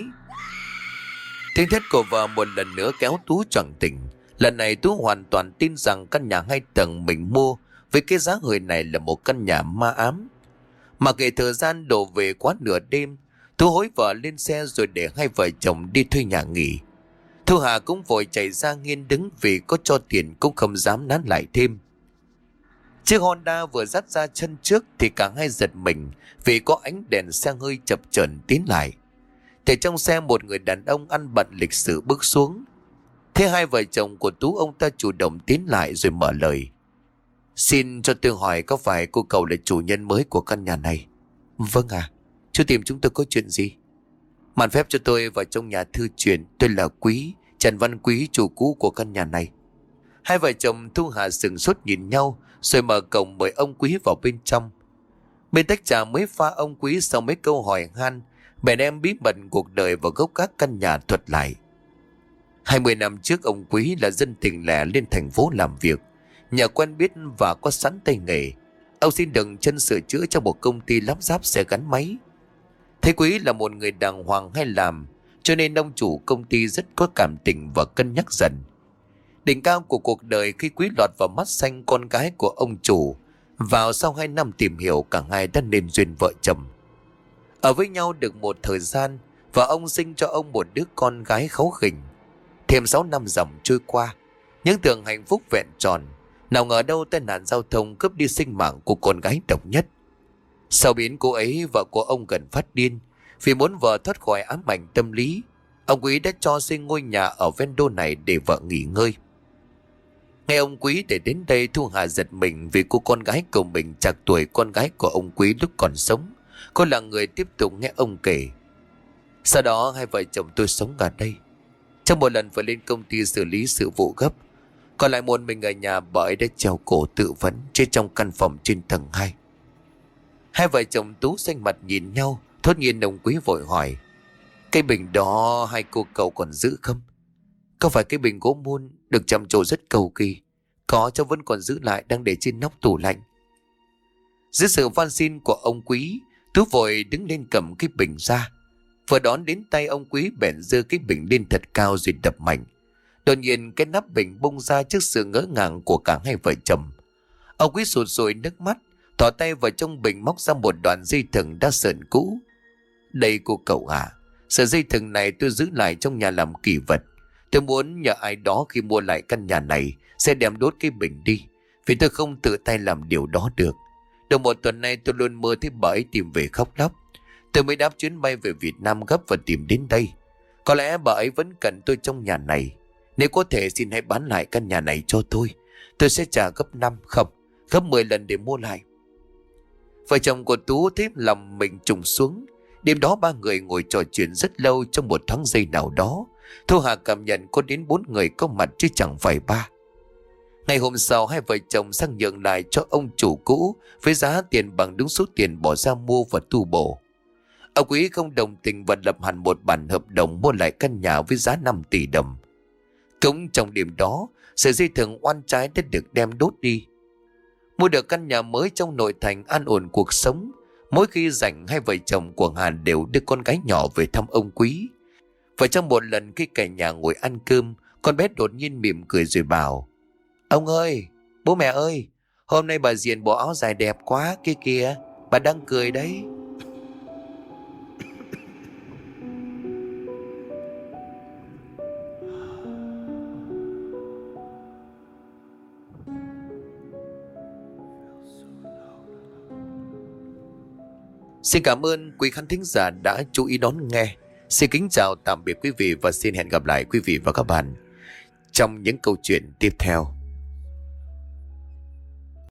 Tiếng thét của vợ một lần nữa kéo Tú choàng tỉnh. Lần này Tú hoàn toàn tin rằng căn nhà hai tầng mình mua với cái giá hời này là một căn nhà ma ám. Mà kể thời gian đổ về quá nửa đêm, Tú hối vợ lên xe rồi để hai vợ chồng đi thuê nhà nghỉ. Thu Hà cũng vội chạy ra nghiêng đứng, vì có cho tiền cũng không dám nán lại thêm. Chiếc Honda vừa dắt ra chân trước thì cả hai giật mình vì có ánh đèn xe hơi chập chờn tiến lại. Từ trong xe một người đàn ông ăn bận lịch sự bước xuống. Thế hai vợ chồng của Tú, ông ta chủ động tiến lại rồi mở lời. Xin cho tôi hỏi, có phải cô cậu là chủ nhân mới của căn nhà này? Vâng à. Chú tìm chúng tôi có chuyện gì? Màn phép cho tôi vào trong nhà thư truyền. Tôi là Quý, Trần Văn Quý, chủ cũ của căn nhà này. Hai vợ chồng Thu Hà sừng sốt nhìn nhau, rồi mở cổng mời ông Quý vào bên trong. Bên tách trà mới pha, ông Quý sau mấy câu hỏi han bèn đem bí mật cuộc đời và gốc gác căn nhà thuật lại. Hai mươi năm trước, ông Quý là dân tỉnh lẻ lên thành phố làm việc. Nhờ quen biết và có sẵn tay nghề, ông xin đừng chân sửa chữa cho một công ty lắp ráp xe gắn máy. Thấy Quý là một người đàng hoàng hay làm, cho nên ông chủ công ty rất có cảm tình và cân nhắc dần. Đỉnh cao của cuộc đời khi Quý lọt vào mắt xanh con gái của ông chủ. Vào sau hai năm tìm hiểu, cả hai đã nên duyên vợ chồng. Ở với nhau được một thời gian, và ông sinh cho ông một đứa con gái kháu khỉnh. Thêm sáu năm dòng trôi qua, những tưởng hạnh phúc vẹn tròn, nào ngờ đâu tai nạn giao thông cướp đi sinh mạng của con gái độc nhất. Sau biến cô ấy, vợ của ông gần phát điên. Vì muốn vợ thoát khỏi ám ảnh tâm lý, ông Quý đã cho xây ngôi nhà ở ven đô này để vợ nghỉ ngơi. Nghe ông Quý để đến đây, Thu Hà giật mình vì cô con gái của mình trạc tuổi con gái của ông Quý lúc còn sống. Cô là người tiếp tục nghe ông kể. Sau đó hai vợ chồng tôi sống ở đây. Trong một lần phải lên công ty xử lý sự vụ gấp, còn lại một mình ở nhà, bà ấy đã treo cổ tự vẫn trên trong căn phòng trên tầng hai. Hai vợ chồng Tú xanh mặt nhìn nhau. Thốt nhiên ông Quý vội hỏi: cái bình đó hai cô cậu còn giữ không? Có phải cái bình gỗ mun được trầm trồ rất cầu kỳ? Có, cháu vẫn còn giữ lại, đang để trên nóc tủ lạnh. Dưới sự van xin của ông Quý, Tú vội đứng lên cầm cái bình ra. Vừa đón đến tay, ông Quý bèn giơ cái bình lên thật cao rồi đập mạnh. Đột nhiên cái nắp bình bung ra trước sự ngỡ ngàng của cả hai vợ chồng. Ông Quý sụt sùi nước mắt, thò tay vào trong bình móc ra một đoạn dây thừng đã sờn cũ. Đây cô cậu à, sợi dây thừng này tôi giữ lại trong nhà làm kỷ vật. Tôi muốn nhờ ai đó khi mua lại căn nhà này sẽ đem đốt cái bình đi, vì tôi không tự tay làm điều đó được. Được một tuần nay tôi luôn mơ thấy bà ấy tìm về khóc lóc. Tôi mới đáp chuyến bay về Việt Nam gấp và tìm đến đây. Có lẽ bà ấy vẫn cần tôi trong nhà này. Nếu có thể xin hãy bán lại căn nhà này cho tôi. Tôi sẽ trả gấp năm, không, gấp mười lần để mua lại. Vợ chồng của Tú thấy lòng mình trùng xuống. Đêm đó ba người ngồi trò chuyện rất lâu. Trong một thoáng giây nào đó, Thu Hà cảm nhận có đến bốn người có mặt chứ chẳng phải ba. Ngày hôm sau, hai vợ chồng sang nhượng lại cho ông chủ cũ với giá tiền bằng đúng số tiền bỏ ra mua và tu bổ. Ông Quý không đồng tình và lập hẳn một bản hợp đồng mua lại căn nhà với giá năm tỷ đồng. Cũng trong đêm đó, sợi dây thừng oan trái đã được đem đốt đi. Mua được căn nhà mới trong nội thành, an ổn cuộc sống. Mỗi khi rảnh, hai vợ chồng của Hà đều đưa con gái nhỏ về thăm ông Quý. Và trong một lần khi cả nhà ngồi ăn cơm, con bé đột nhiên mỉm cười rồi bảo: ông ơi, bố mẹ ơi, hôm nay bà Diền bộ áo dài đẹp quá kia kìa, bà đang cười đấy. Xin cảm ơn quý khán thính giả đã chú ý đón nghe. Xin kính chào tạm biệt quý vị và xin hẹn gặp lại quý vị và các bạn trong những câu chuyện tiếp theo.